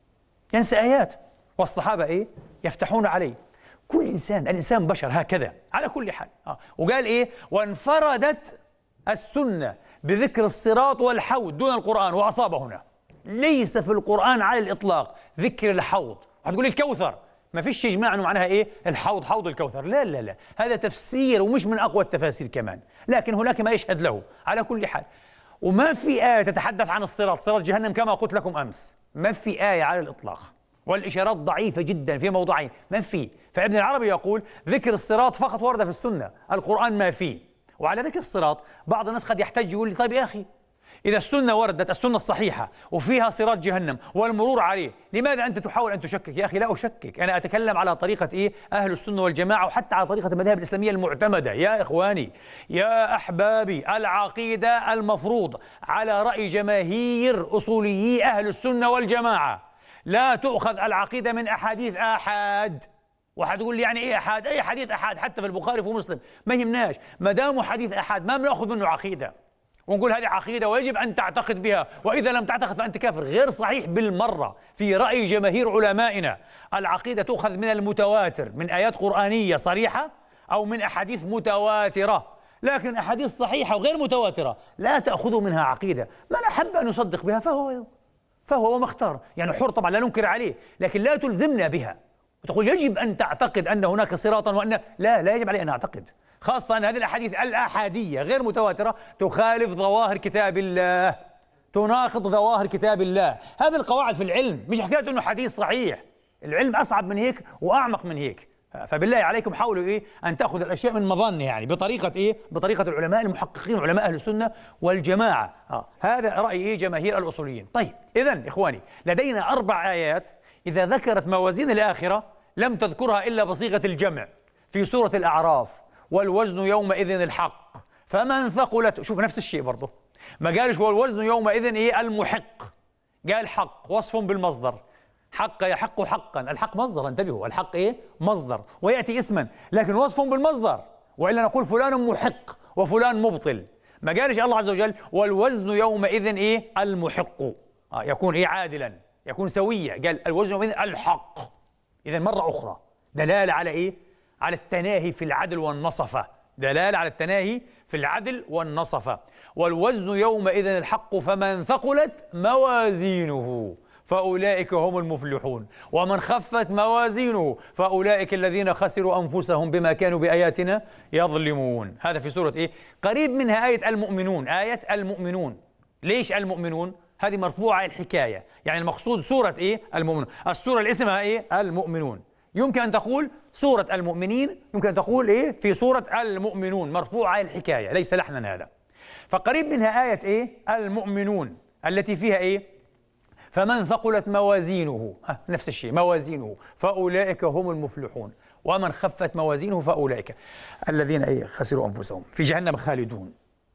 ينسى آيات، والصحابة إيه؟ يفتحون عليه. كل إنسان، الإنسان بشر هكذا على كل حال. آه. وقال إيه؟ وانفردت السنة بذكر الصراط والحوض دون القرآن، وأصاب هنا. ليس في القرآن على الإطلاق ذكر الحوض. هتقول لي الكوثر، ما فيش إجماع أنه معناها إيه؟ الحوض، حوض الكوثر. لا لا لا، هذا تفسير ومش من أقوى التفاسير كمان، لكن هناك ما يشهد له على كل حال. وما في آية تتحدث عن الصراط، صراط جهنم كما قلت لكم أمس، ما في آية على الإطلاق، والإشارات ضعيفة جدا في موضوعين، ما في. فابن العربي يقول ذكر الصراط فقط ورد في السنة، القرآن ما فيه. وعلى ذكر الصراط بعض الناس قد يحتج يقول لي طيب يا أخي، إذا السنة وردت، السنة الصحيحة وفيها صراط جهنم والمرور عليه، لماذا أنت تحاول أن تشكك؟ يا أخي لا أشكك، أنا أتكلم على طريقة إيه؟ أهل السنة والجماعة، وحتى على طريقة المذاهب الإسلامية المعتمدة. يا إخواني يا أحبابي، العقيدة المفروض على رأي جماهير أصوليي أهل السنة والجماعة لا تؤخذ العقيدة من أحاديث آحاد. واحد يقول لي يعني ايه احاد؟ اي حديث احاد حتى في البخاري وفي مسلم ما يهمناش، ما دامه حديث احاد ما بناخذ منه عقيده ونقول هذه عقيده ويجب ان تعتقد بها، واذا لم تعتقد فانت كافر. غير صحيح بالمره. في راي جماهير علمائنا العقيده تؤخذ من المتواتر، من ايات قرانيه صريحه او من احاديث متواتره، لكن احاديث صحيحه وغير متواتره لا تاخذوا منها عقيده. من احب ان يصدق بها فهو فهو وما اختار، يعني حر طبعا لا ننكر عليه، لكن لا تلزمنا بها وتقول يجب أن تعتقد أن هناك صراطا وأن لا لا يجب علي أن أعتقد، خاصة أن هذه الأحاديث الآحادية غير متواترة تخالف ظواهر كتاب الله، تناقض ظواهر كتاب الله. هذه القواعد في العلم، مش حكاية أنه حديث صحيح. العلم أصعب من هيك وأعمق من هيك. فبالله عليكم حاولوا إيه أن تأخذوا الأشياء من مظن، يعني بطريقة إيه؟ بطريقة العلماء المحققين، علماء أهل السنة والجماعة. آه. هذا رأي إيه؟ جماهير الأصوليين. طيب إذن إخواني لدينا أربع آيات إذا ذكرت موازين الآخرة لم تذكرها إلا بصيغة الجمع في سورة الأعراف، والوزن يومئذ الحق فمن ثقلت. شوف نفس الشيء برضه، ما قالش والوزن يومئذ إيه المحق، قال حق وصف بالمصدر، حق يحق حقا، الحق مصدر، انتبهوا، الحق إيه مصدر ويأتي اسما، لكن وصف بالمصدر، وإلا نقول فلان محق وفلان مبطل. ما قالش الله عز وجل والوزن يومئذ إيه المحق، آه يكون إيه عادلا، يكون سويا، قال الوزن يومئذ الحق. إذا مرة أخرى دلالة على إيه؟ على التناهي في العدل والنصفة، دلالة على التناهي في العدل والنصفة. والوزن يومئذ الحق فمن ثقلت موازينه فأولئك هم المفلحون ومن خفت موازينه فأولئك الذين خسروا أنفسهم بما كانوا بآياتنا يظلمون. هذا في سورة إيه؟ قريب منها آية المؤمنون، آية المؤمنون. ليش المؤمنون؟ هذه مرفوعة الحكاية، يعني المقصود سورة إيه؟ المؤمنون. السورة اللي اسمها إيه؟ المؤمنون. يمكن أن تقول سورة المؤمنين، يمكن أن تقول إيه؟ في سورة المؤمنون، مرفوعة الحكاية، ليس لحنا هذا. فقريب منها آية إيه؟ المؤمنون التي فيها إيه؟ فمن ثقلت موازينه، آه نفس الشيء، موازينه فأولئك هم المفلحون ومن خفت موازينه فأولئك الذين إيه؟ خسروا أنفسهم في جهنم خالدون.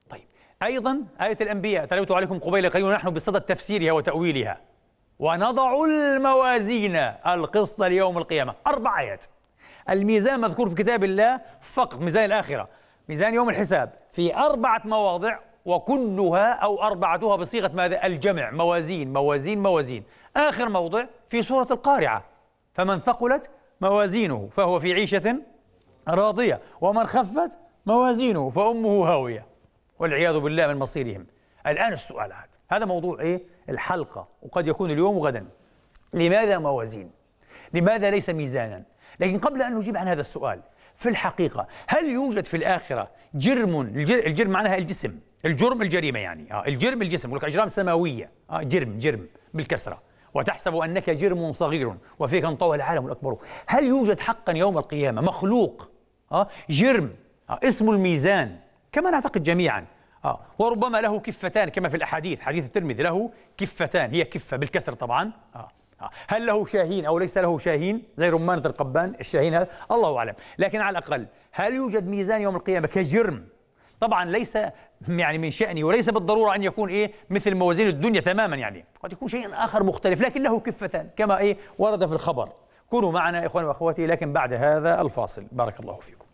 أيضا آية الأنبياء تلوت عليكم قبيل قليل ونحن بصدد تفسيرها وتأويلها. ونضع الموازين القسط ليوم القيامة، أربع آيات. الميزان مذكور في كتاب الله فقط، ميزان الآخرة، ميزان يوم الحساب، في أربعة مواضع، وكلها أو أربعتها بصيغة ماذا؟ الجمع، موازين موازين موازين. آخر موضع في سورة القارعة، فمن ثقلت موازينه فهو في عيشة راضية ومن خفت موازينه فأمه هاوية والعياذ بالله من مصيرهم. الآن السؤال هذا هذا موضوع إيه؟ الحلقة، وقد يكون اليوم وغدا. لماذا موازين؟ لماذا ليس ميزانا؟ لكن قبل أن نجيب عن هذا السؤال في الحقيقة هل يوجد في الآخرة جرم؟ الجرم معناها الجسم، الجرم الجريمة يعني، آه الجرم الجسم، يقول لك أجرام سماوية، آه جرم جرم بالكسرة، وتحسب أنك جرم صغير وفيك انطوى العالم الأكبر. هل يوجد حقا يوم القيامة مخلوق آه جرم آه اسمه الميزان كما نعتقد جميعا، آه وربما له كفتان كما في الأحاديث، حديث الترمذي له كفتان، هي كفة بالكسر طبعا، آه هل له شاهين أو ليس له شاهين زي رمانة القبان الشاهين هذا الله أعلم، لكن على الأقل هل يوجد ميزان يوم القيامة كجرم؟ طبعا ليس يعني من شأني وليس بالضرورة أن يكون إيه مثل موازين الدنيا تماما، يعني قد يكون شيء آخر مختلف لكن له كفتان كما إيه ورد في الخبر. كونوا معنا إخواني وأخواتي لكن بعد هذا الفاصل. بارك الله فيكم.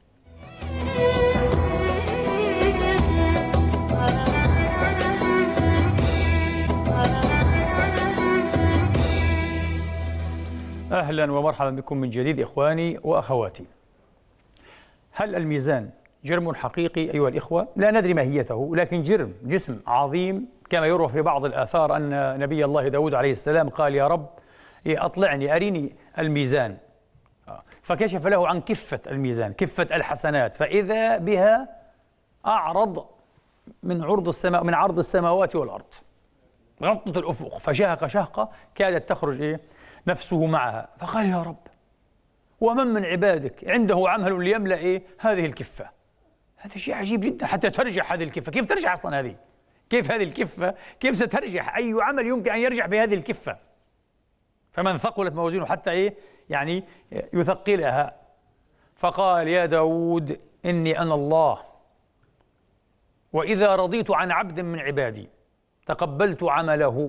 أهلا ومرحبا بكم من جديد إخواني وأخواتي. هل الميزان جرم حقيقي أيها الإخوة؟ لا ندري ماهيته، لكن جرم جسم عظيم كما يروى في بعض الآثار أن نبي الله داود عليه السلام قال يا رب أطلعني أريني الميزان، فكشف له عن كفة الميزان، كفة الحسنات، فإذا بها أعرض من عرض السماء من عرض السماوات والأرض، غطت الأفق فشهق شهقة كادت تخرج إيه نفسه معها، فقال يا رب ومن من عبادك عنده عمل ليملأ إيه هذه الكفة؟ هذا شيء عجيب جدا، حتى ترجح هذه الكفة، كيف ترجح أصلا هذه؟ كيف هذه الكفة؟ كيف سترجح؟ أي عمل يمكن أن يرجح بهذه الكفة؟ فمن ثقلت موازينه حتى إيه يعني يثقلها، فقال يا داود إني أنا الله وإذا رضيت عن عبد من عبادي تقبلت عمله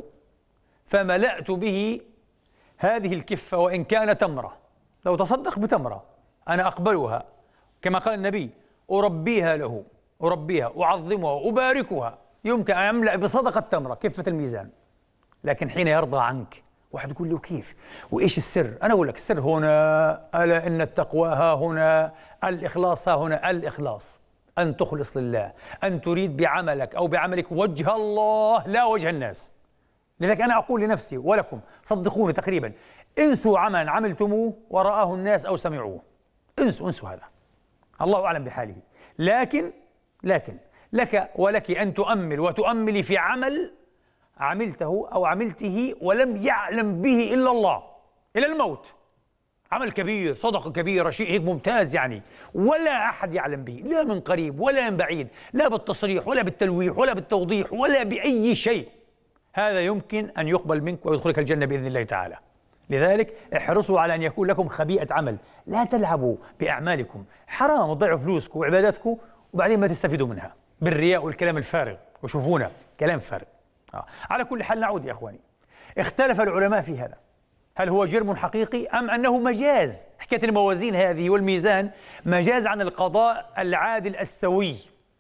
فملأت به هذه الكفة وإن كان تمرة، لو تصدق بتمرة أنا أقبلها كما قال النبي أربيها له، أربيها أعظمها أباركها، يمكن أن أملأ بصدقة تمرة كفة الميزان. لكن حين يرضى عنك واحد يقول له كيف وإيش السر؟ أنا أقول لك السر هنا، ألا إن التقوى ها هنا، الإخلاص ها هنا، الإخلاص أن تخلص لله، أن تريد بعملك أو بعملك وجه الله لا وجه الناس. لذلك أنا أقول لنفسي ولكم صدقوني تقريبا انسوا عملا عملتموه ورآه الناس أو سمعوه، انسوا انسوا هذا، الله أعلم بحاله. لكن لكن لك ولك أن تؤمل وتؤملي في عمل عملته أو عملته ولم يعلم به إلا الله إلى الموت، عمل كبير، صدقة كبيرة، شيء هيك ممتاز يعني، ولا أحد يعلم به لا من قريب ولا من بعيد، لا بالتصريح ولا بالتلويح ولا بالتوضيح ولا بأي شيء، هذا يمكن أن يقبل منك ويدخلك الجنة بإذن الله تعالى. لذلك احرصوا على أن يكون لكم خبيئة عمل، لا تلعبوا بأعمالكم، حرام تضيعوا فلوسكم وعباداتكم وبعدين ما تستفيدوا منها بالرياء والكلام الفارغ، وشوفونا كلام فارغ. آه. على كل حال نعود يا إخواني، اختلف العلماء في هذا، هل هو جرم حقيقي أم أنه مجاز؟ حكاية الموازين هذه والميزان مجاز عن القضاء العادل السوي،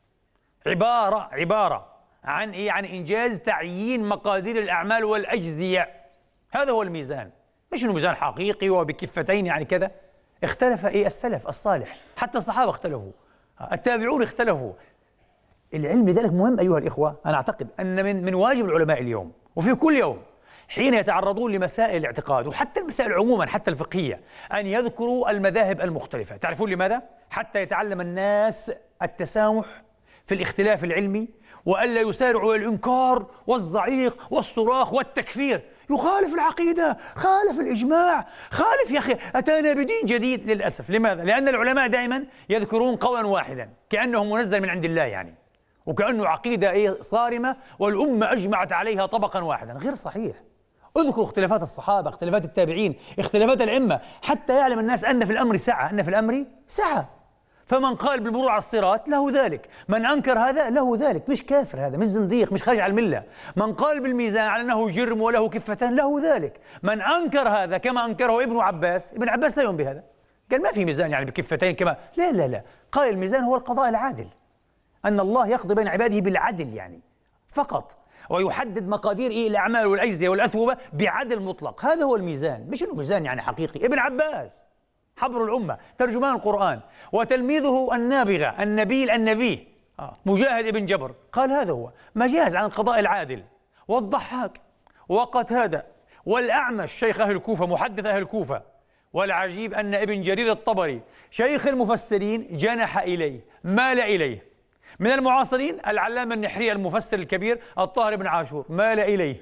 عبارة عبارة عن إيه؟ عن إنجاز تعيين مقادير الأعمال والأجزية، هذا هو الميزان، مش إنه ميزان حقيقي وبكفتين يعني كذا. اختلف إيه السلف الصالح، حتى الصحابة اختلفوا، التابعون اختلفوا. العلم ذلك مهم أيها الإخوة، أنا أعتقد أن من من واجب العلماء اليوم وفي كل يوم حين يتعرضون لمسائل الاعتقاد وحتى المسائل عموما حتى الفقهية أن يذكروا المذاهب المختلفة. تعرفون لماذا؟ حتى يتعلم الناس التسامح في الاختلاف العلمي، وألا يسارعوا إلى الإنكار والزعيق والصراخ والتكفير، يخالف العقيدة، خالف الإجماع، خالف يا أخي، أتانا بدين جديد. للأسف. لماذا؟ لأن العلماء دائما يذكرون قولا واحدا كأنه منزل من عند الله يعني، وكأنه عقيدة إيه صارمة والأمة أجمعت عليها طبقا واحدا. غير صحيح. اذكروا اختلافات الصحابة، اختلافات التابعين، اختلافات الأئمة، حتى يعلم الناس أن في الأمر سعة، أن في الأمر سعة. فمن قال بالمرور على الصراط له ذلك، من أنكر هذا له ذلك، مش كافر هذا، مش زنديق، مش خارج على الملة. من قال بالميزان على أنه جرم وله كفتان له ذلك، من أنكر هذا كما أنكره ابن عباس، ابن عباس لا يؤمن بهذا، قال ما في ميزان يعني بكفتين كما، لا لا لا، قال الميزان هو القضاء العادل، أن الله يقضي بين عباده بالعدل يعني فقط، ويحدد مقادير إيه الأعمال والأجزية والأثوبة بعدل مطلق، هذا هو الميزان، مش إنه ميزان يعني حقيقي. ابن عباس حبر الأمة، ترجمان القرآن، وتلميذه النابغة النبيل النبي آه. مجاهد ابن جبر قال هذا هو مجاز عن القضاء العادل. والضحاك وقتادة والأعمش شيخ أهل الكوفة محدث أهل الكوفة والعجيب أن ابن جرير الطبري شيخ المفسرين جنح إليه، مال إليه. من المعاصرين العلامة النحري المفسر الكبير الطاهر بن عاشور مال إليه.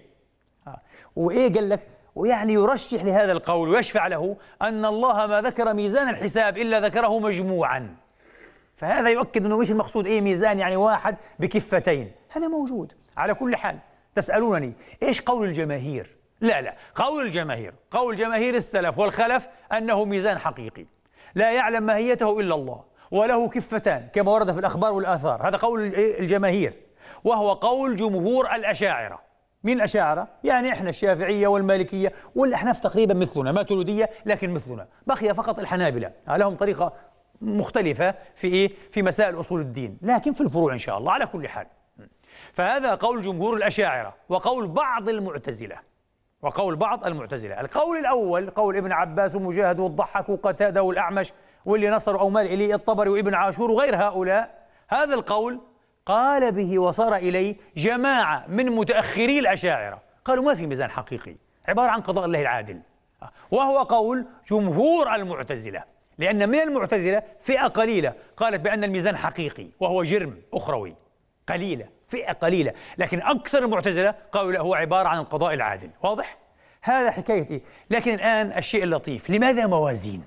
وإيه قال لك؟ ويعني يرشح لهذا القول ويشفع له أن الله ما ذكر ميزان الحساب إلا ذكره مجموعا. فهذا يؤكد أنه مش المقصود إيه ميزان يعني واحد بكفتين، هذا موجود. على كل حال تسألونني إيش قول الجماهير؟ لا لا، قول الجماهير، قول جماهير السلف والخلف أنه ميزان حقيقي لا يعلم ماهيته إلا الله، وله كفتان كما ورد في الأخبار والآثار. هذا قول الجماهير، وهو قول جمهور الأشاعرة. مين الأشاعرة؟ يعني إحنا الشافعية والمالكية والأحناف تقريبا مثلنا، ماتريدية لكن مثلنا، بقي فقط الحنابلة لهم طريقة مختلفة في إيه؟ في مسائل أصول الدين، لكن في الفروع إن شاء الله. على كل حال، فهذا قول جمهور الأشاعرة وقول بعض المعتزلة وقول بعض المعتزلة. القول الأول قول ابن عباس ومجاهد والضحاك وقتادة والأعمش واللي نصروا أو مال إليه الطبري وابن عاشور وغير هؤلاء. هذا القول قال به وصار إليه جماعة من متأخري الأشاعرة، قالوا ما في ميزان حقيقي، عبارة عن قضاء الله العادل. وهو قول جمهور المعتزلة، لأن من المعتزلة فئة قليلة قالت بأن الميزان حقيقي وهو جرم أخروي، قليلة، فئة قليلة، لكن أكثر المعتزلة قالوا لا، هو عبارة عن القضاء العادل. واضح؟ هذا حكاية إيه؟ لكن الآن الشيء اللطيف، لماذا موازين؟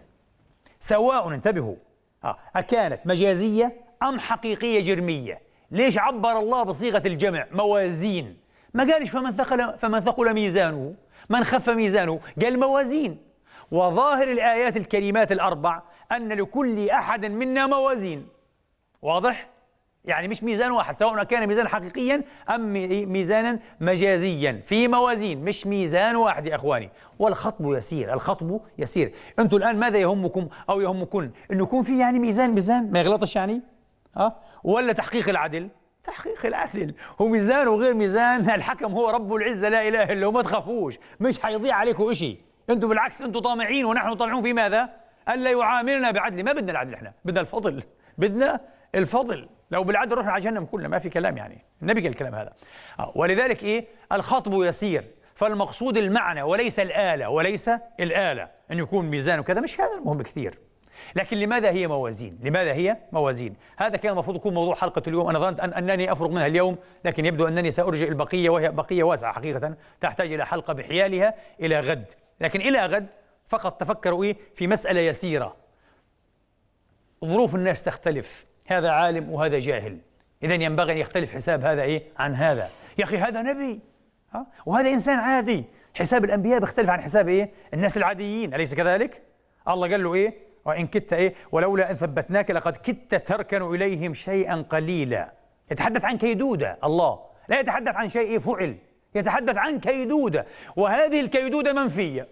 سواء، انتبهوا، آه. أكانت مجازية أم حقيقية جرمية؟ ليش عبر الله بصيغة الجمع موازين؟ ما قالش فمن ثقل فمن ثقل ميزانه، من خف ميزانه، قال موازين. وظاهر الآيات الكريمات الأربع أن لكل أحد منا موازين. واضح؟ يعني مش ميزان واحد، سواء كان ميزان حقيقيا أم ميزانا مجازيا، في موازين، مش ميزان واحد يا أخواني. والخطب يسير، الخطب يسير. أنتم الآن ماذا يهمكم أو يهمكن؟ أنه يكون في يعني ميزان ميزان ما يغلطش يعني؟ أه؟ ولا تحقيق العدل؟ تحقيق العدل هو ميزان وغير ميزان. الحكم هو رب العزة لا إله إلا هو، ما تخافوش، مش حيضيع عليكم إشي. أنتم بالعكس أنتم طامعين ونحن طامعون في ماذا؟ ألا يعاملنا بعدل. ما بدنا العدل، إحنا بدنا الفضل، بدنا الفضل. لو بالعدل رحنا على جهنم كلنا، ما في كلام يعني، النبي قال الكلام هذا. آه. ولذلك إيه؟ الخطب يسير، فالمقصود المعنى وليس الآلة، وليس الآلة أن يكون ميزان وكذا، مش هذا المهم كثير. لكن لماذا هي موازين؟ لماذا هي موازين؟ هذا كان المفروض يكون موضوع حلقة اليوم. أنا ظننت أن أنني أفرغ منها اليوم، لكن يبدو أنني سأرجع البقية، وهي بقية واسعة حقيقة تحتاج إلى حلقة بحيالها إلى غد. لكن إلى غد فقط تفكروا إيه؟ في مسألة يسيرة. ظروف الناس تختلف، هذا عالم وهذا جاهل، إذن ينبغي أن يختلف حساب هذا إيه عن هذا. يا أخي هذا نبي، ها؟ وهذا إنسان عادي، حساب الأنبياء بيختلف عن حساب إيه؟ الناس العاديين، أليس كذلك؟ الله قال له إيه؟ وإن كدت إيه؟ ولولا أن ثبتناك لقد كدت تركن إليهم شيئا قليلا. يتحدث عن كيدودة، الله لا يتحدث عن شيء فعل، يتحدث عن كيدودة، وهذه الكيدودة منفية.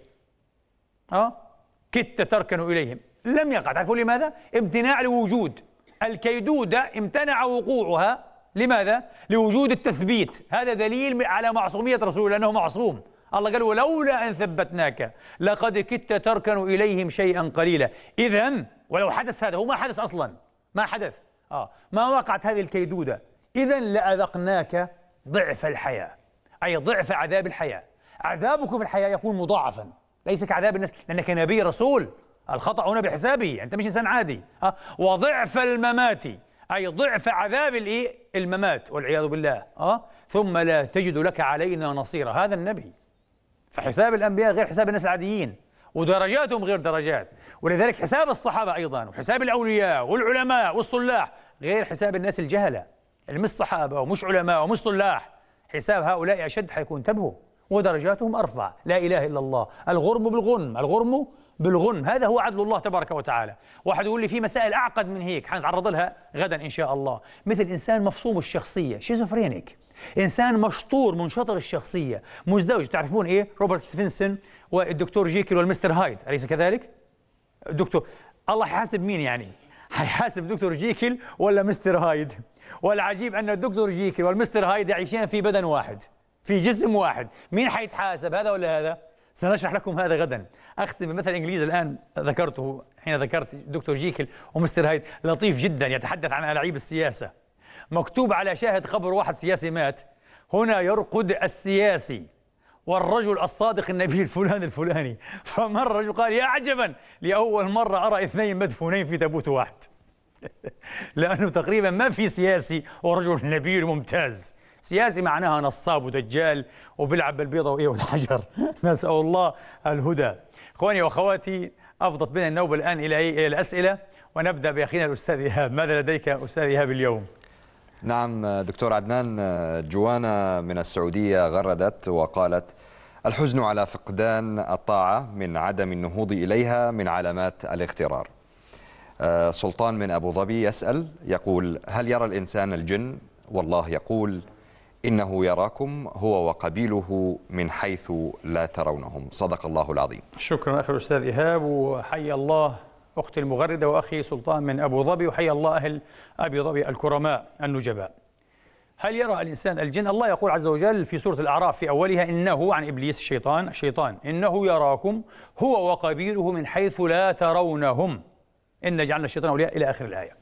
ها؟ كدت تركن إليهم، لم يقع. تعرفوا لماذا؟ امتناع لوجود الكيدودة، امتنع وقوعها. لماذا؟ لوجود التثبيت. هذا دليل على معصومية رسول الله، أنه معصوم. الله قال ولولا أن ثبتناك لقد كدت تركن إليهم شيئا قليلا. إذن ولو حدث هذا، هو ما حدث أصلا، ما حدث، آه ما وقعت هذه الكيدودة، إذن لأذقناك ضعف الحياة، أي ضعف عذاب الحياة. عذابك في الحياة يكون مضاعفا، ليس كعذاب الناس، لأنك نبي رسول. الخطأ هنا بحسابه، أنت مش إنسان عادي. أه؟ وضعف الممات، أي ضعف عذاب الإيه؟ الممات والعياذ بالله. أه؟ ثم لا تجد لك علينا نصيرا. هذا النبي. فحساب الأنبياء غير حساب الناس العاديين، ودرجاتهم غير درجات. ولذلك حساب الصحابة أيضا، وحساب الأولياء والعلماء والصلاح غير حساب الناس الجهلة اللي مش صحابة ومش علماء ومش صلاح. حساب هؤلاء أشد، حيكون انتبهوا، ودرجاتهم أرفع. لا إله إلا الله. الغرم بالغنم، الغرم بالغنم، هذا هو عدل الله تبارك وتعالى. واحد يقول لي في مسائل أعقد من هيك، حنتعرض لها غدا إن شاء الله، مثل إنسان مفصوم الشخصية، شيزوفرينيك، إنسان مشطور منشطر الشخصية، مزدوج. تعرفون إيه؟ روبرت ستيفنسون والدكتور جيكل والمستر هايد، أليس كذلك؟ الدكتور الله حيحاسب مين يعني؟ حيحاسب دكتور جيكل ولا مستر هايد؟ والعجيب أن الدكتور جيكل والمستر هايد يعيشان في بدن واحد، في جسم واحد. مين حيتحاسب، هذا ولا هذا؟ سنشرح لكم هذا غدا. أختم بمثل إنجليزي الآن ذكرته حين ذكرت دكتور جيكل ومستر هايد، لطيف جدا، يتحدث عن ألاعيب السياسة. مكتوب على شاهد خبر واحد سياسي مات: هنا يرقد السياسي والرجل الصادق النبي الفلان الفلاني. فمر الرجل قال يا عجبا، لأول مرة أرى اثنين مدفونين في تابوت واحد. لأنه تقريبا ما في سياسي ورجل نبيل ممتاز. سياسي معناها نصاب ودجال وبيلعب بالبيضة وإيه والحجر. نسأل الله الهدى. إخواني وأخواتي، أفضت بنا النوبة الآن إلى إلى الأسئلة، ونبدأ بأخينا الأستاذ إيهاب. ماذا لديك أستاذ إيهاب اليوم؟ نعم دكتور عدنان، جوانا من السعودية غردت وقالت: الحزن على فقدان الطاعة من عدم النهوض إليها من علامات الاغترار. سلطان من أبو ظبي يسأل يقول: هل يرى الإنسان الجن والله يقول إنه يراكم هو وقبيله من حيث لا ترونهم؟ صدق الله العظيم. شكرا أخي الأستاذ إيهاب، وحي الله أختي المغردة وأخي سلطان من أبو ظبي، وحي الله أهل أبي ظبي الكرماء النجباء. هل يرى الإنسان الجن؟ الله يقول عز وجل في سورة الأعراف في أولها: إنه، عن إبليس الشيطان الشيطان إنه يراكم هو وقبيله من حيث لا ترونهم إن جعلنا الشيطان أولياء، إلى آخر الآية.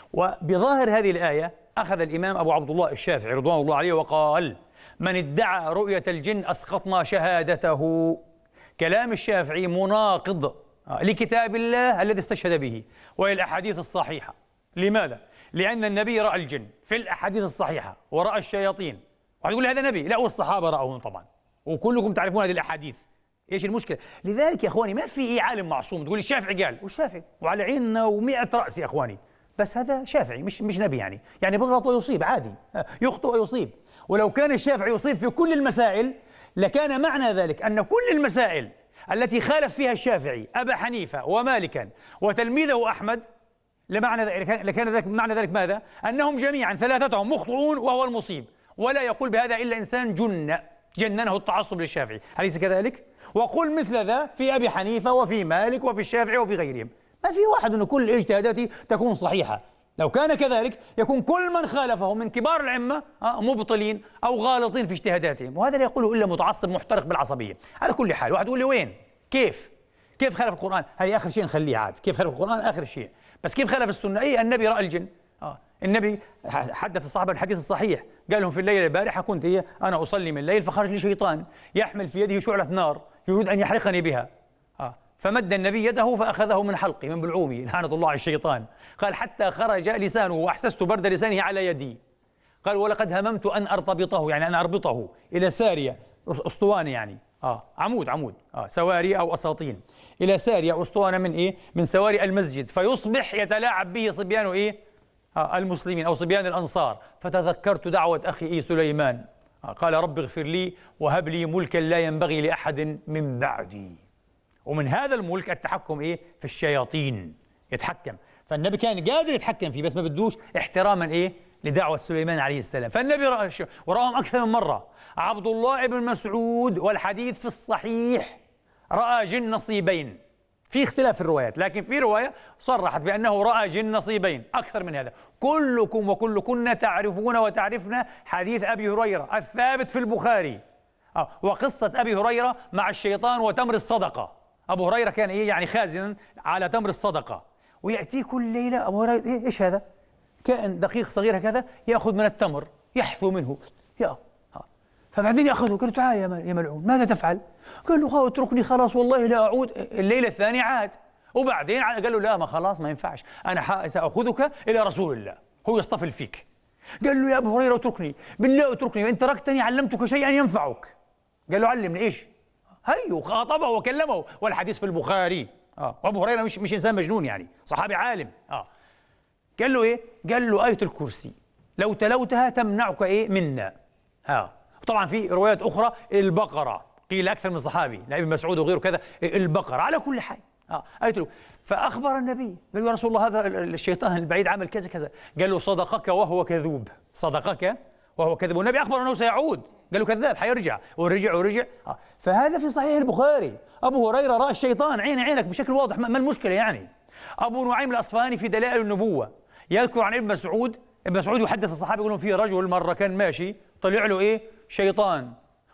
وبظاهر هذه الآية أخذ الإمام أبو عبد الله الشافعي رضوان الله عليه وقال: من ادعى رؤية الجن أسقطنا شهادته. كلام الشافعي مناقض لكتاب الله الذي استشهد به وللأحاديث الصحيحة. لماذا؟ لأن النبي رأى الجن في الأحاديث الصحيحة ورأى الشياطين. واحد يقول هذا نبي، لا، والصحابة رأوهم طبعا، وكلكم تعرفون هذه الأحاديث. ايش المشكلة؟ لذلك يا اخواني ما في اي عالم معصوم تقول الشافعي قال، والشافعي وعلى عيننا ومئة رأس يا اخواني، بس هذا شافعي مش مش نبي، يعني يعني بيغلط ويصيب عادي، يخطئ ويصيب. ولو كان الشافعي يصيب في كل المسائل لكان معنى ذلك أن كل المسائل التي خالف فيها الشافعي أبا حنيفة ومالكا وتلميذه أحمد لمعنى ذلك لكان ذلك معنى ذلك ماذا؟ أنهم جميعا ثلاثتهم مخطئون وهو المصيب، ولا يقول بهذا إلا إنسان جن جننه التعصب للشافعي، أليس كذلك؟ وقل مثل ذا في أبي حنيفة وفي مالك وفي الشافعي وفي غيرهم. ما في واحد أن كل اجتهاداته تكون صحيحة. لو كان كذلك يكون كل من خالفه من كبار الأئمة مبطلين أو غالطين في اجتهاداتهم، وهذا لا يقوله إلا متعصب محترق بالعصبية. على كل حال، واحد يقول لي وين؟ كيف؟ كيف خالف القرآن؟ هذه آخر شيء نخليه عاد، كيف خالف القرآن آخر شيء، بس كيف خالف السنة؟ أي النبي رأى الجن. آه. النبي حدث الصحابة الحديث الصحيح، قال لهم في الليلة البارحة كنت هي أنا أصلي من الليل فخرج لي شيطان يحمل في يده شعلة نار يريد أن يحرقني بها. آه. فمد النبي يده فأخذه من حلقي من بلعومي لعنة الله على الشيطان. قال حتى خرج لسانه وأحسست برد لسانه على يدي. قال ولقد هممت أن أرتبطه، يعني أن أربطه إلى سارية أسطوانة، يعني آه عمود عمود آه سواري أو أساطين، إلى سارية أسطوانة من إيه؟ من سواري المسجد، فيصبح يتلاعب به صبيان إيه؟ آه المسلمين أو صبيان الأنصار. فتذكرت دعوة أخي إيه سليمان، آه قال رب اغفر لي وهب لي ملكا لا ينبغي لأحد من بعدي. ومن هذا الملك التحكم إيه؟ في الشياطين، يتحكم. فالنبي كان قادر يتحكم فيه بس ما بدوش احتراما إيه؟ لدعوة سليمان عليه السلام. فالنبي رأى ورأهم أكثر من مرة. عبد الله بن مسعود والحديث في الصحيح رأى جن نصيبين، في اختلاف في الروايات، لكن في رواية صرحت بأنه رأى جن نصيبين أكثر من هذا. كلكم وكلكن تعرفون وتعرفنا حديث أبي هريرة الثابت في البخاري، آه وقصة أبي هريرة مع الشيطان وتمر الصدقة. أبو هريرة كان إيه؟ يعني خازنا على تمر الصدقة، ويأتي كل ليلة أبو هريرة إيه؟ إيش هذا؟ كائن دقيق صغير هكذا يأخذ من التمر يحثو منه يا فبعدين يأخذه. قال له تعال يا ملعون ماذا تفعل؟ قال له اتركني خلاص والله لا أعود. الليلة الثانية عاد، وبعدين قال له لا ما خلاص ما ينفعش، أنا سأخذك إلى رسول الله هو يصطفل فيك. قال له يا أبو هريرة اتركني بالله اتركني، وإن تركتني علمتك شيئا ينفعك. قال له علمني إيش؟ هيو خاطبه وكلمه، والحديث في البخاري. آه. وأبو هريرة مش مش إنسان مجنون، يعني صحابي عالم. آه. قال له إيه؟ قال له آية الكرسي لو تلوتها تمنعك إيه منا. ها طبعا في روايات أخرى البقرة، قيل أكثر من صحابي ابن مسعود وغيره كذا البقرة. على كل حال آه. آية له فأخبر النبي قال له يا رسول الله هذا الشيطان البعيد عمل كذا كذا. قال له صدقك وهو كذوب، صدقك وهو كذب. والنبي أخبر أنه سيعود، قال له كذاب حيرجع، ورجع ورجع. آه. فهذا في صحيح البخاري. أبو هريرة رأى الشيطان عين عينك بشكل واضح، ما المشكلة يعني؟ أبو نعيم الأصفهاني في دلائل النبوة يذكر عن ابن مسعود، ابن مسعود يحدث الصحابة يقولون في رجل مرة كان ماشي طلع له إيه؟ شيطان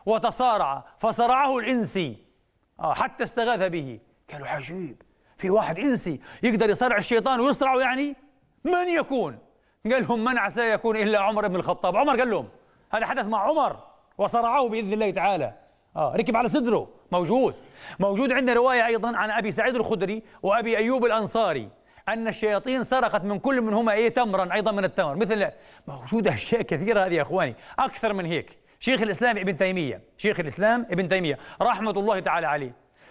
وتصارع فصرعه الإنسي آه حتى استغاث به. قالوا عجيب، في واحد إنسي يقدر يصارع الشيطان ويصرعه، يعني من يكون؟ قال لهم من عسى يكون إلا عمر بن الخطاب. عمر قال لهم هذا حدث مع عمر وصرعه بإذن الله تعالى آه ركب على صدره، موجود. موجود عندنا رواية أيضا عن أبي سعيد الخدري وأبي أيوب الأنصاري أن الشياطين سرقت من كل منهما إيه تمرا أيضا من التمر، مثل موجودة أشياء كثيرة هذه يا إخواني، أكثر من هيك. شيخ الإسلام ابن تيمية، شيخ الإسلام ابن تيمية رحمة الله تعالى عليه،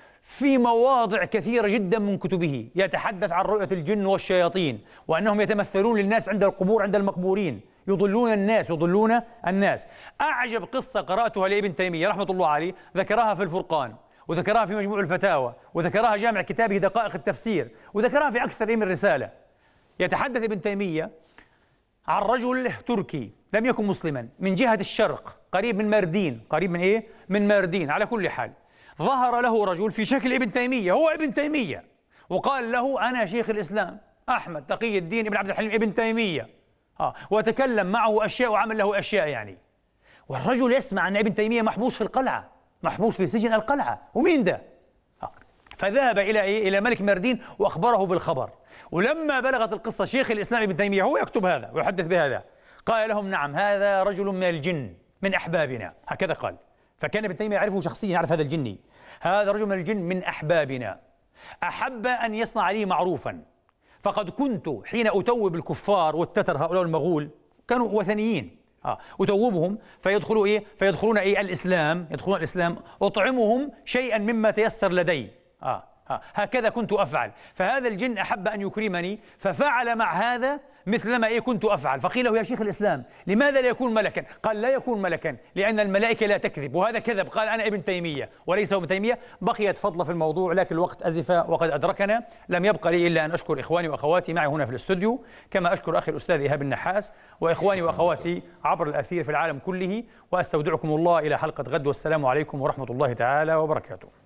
في مواضع كثيرة جدا من كتبه يتحدث عن رؤية الجن والشياطين، وأنهم يتمثلون للناس عند القبور عند المقبورين، يضلون الناس يضلون الناس. أعجب قصة قرأتها لابن تيمية رحمة الله عليه، ذكرها في الفرقان، وذكرها في مجموع الفتاوى، وذكرها جامع كتابه دقائق التفسير، وذكرها في أكثر من رسالة. يتحدث ابن تيمية عن رجل تركي لم يكن مسلما من جهة الشرق، قريب من ماردين، قريب من إيه؟ من ماردين. على كل حال ظهر له رجل في شكل ابن تيمية، هو ابن تيمية، وقال له أنا شيخ الإسلام أحمد تقي الدين ابن عبد الحليم ابن تيمية، آه وتكلم معه أشياء وعمل له أشياء يعني. والرجل يسمع أن ابن تيمية محبوس في القلعة، محبوس في سجن القلعة، ومين ده؟ آه. فذهب إلى إيه؟ إلى ملك ماردين وأخبره بالخبر. ولما بلغت القصة شيخ الإسلام ابن تيمية، هو يكتب هذا ويحدث بهذا، قال لهم نعم هذا رجل من الجن من أحبابنا، هكذا قال. فكان ابن تيمية يعرفه شخصيا، يعرف هذا الجني، هذا رجل من الجن من أحبابنا، أحب أن يصنع لي معروفا، فقد كنت حين أتوب الكفار والتتر هؤلاء المغول كانوا وثنيين، آه أتوبهم فيدخلوا إيه؟ فيدخلون إيه؟ الإسلام، يدخلون الإسلام، أطعمهم شيئا مما تيسر لدي، آه آه هكذا كنت أفعل. فهذا الجن أحب أن يكرمني ففعل مع هذا مثلما إيه كنت أفعل. فقيل له يا شيخ الإسلام لماذا لا يكون ملكا؟ قال لا يكون ملكا لأن الملائكة لا تكذب، وهذا كذب، قال أنا ابن تيمية وليس ابن تيمية. بقيت فضلة في الموضوع لكن الوقت أزف وقد أدركنا، لم يبقى لي إلا أن أشكر إخواني وأخواتي معي هنا في الاستوديو، كما أشكر أخي الأستاذ إيهاب النحاس وإخواني وأخواتي عبر الأثير في العالم كله، وأستودعكم الله إلى حلقة غد، والسلام عليكم ورحمة الله تعالى وبركاته.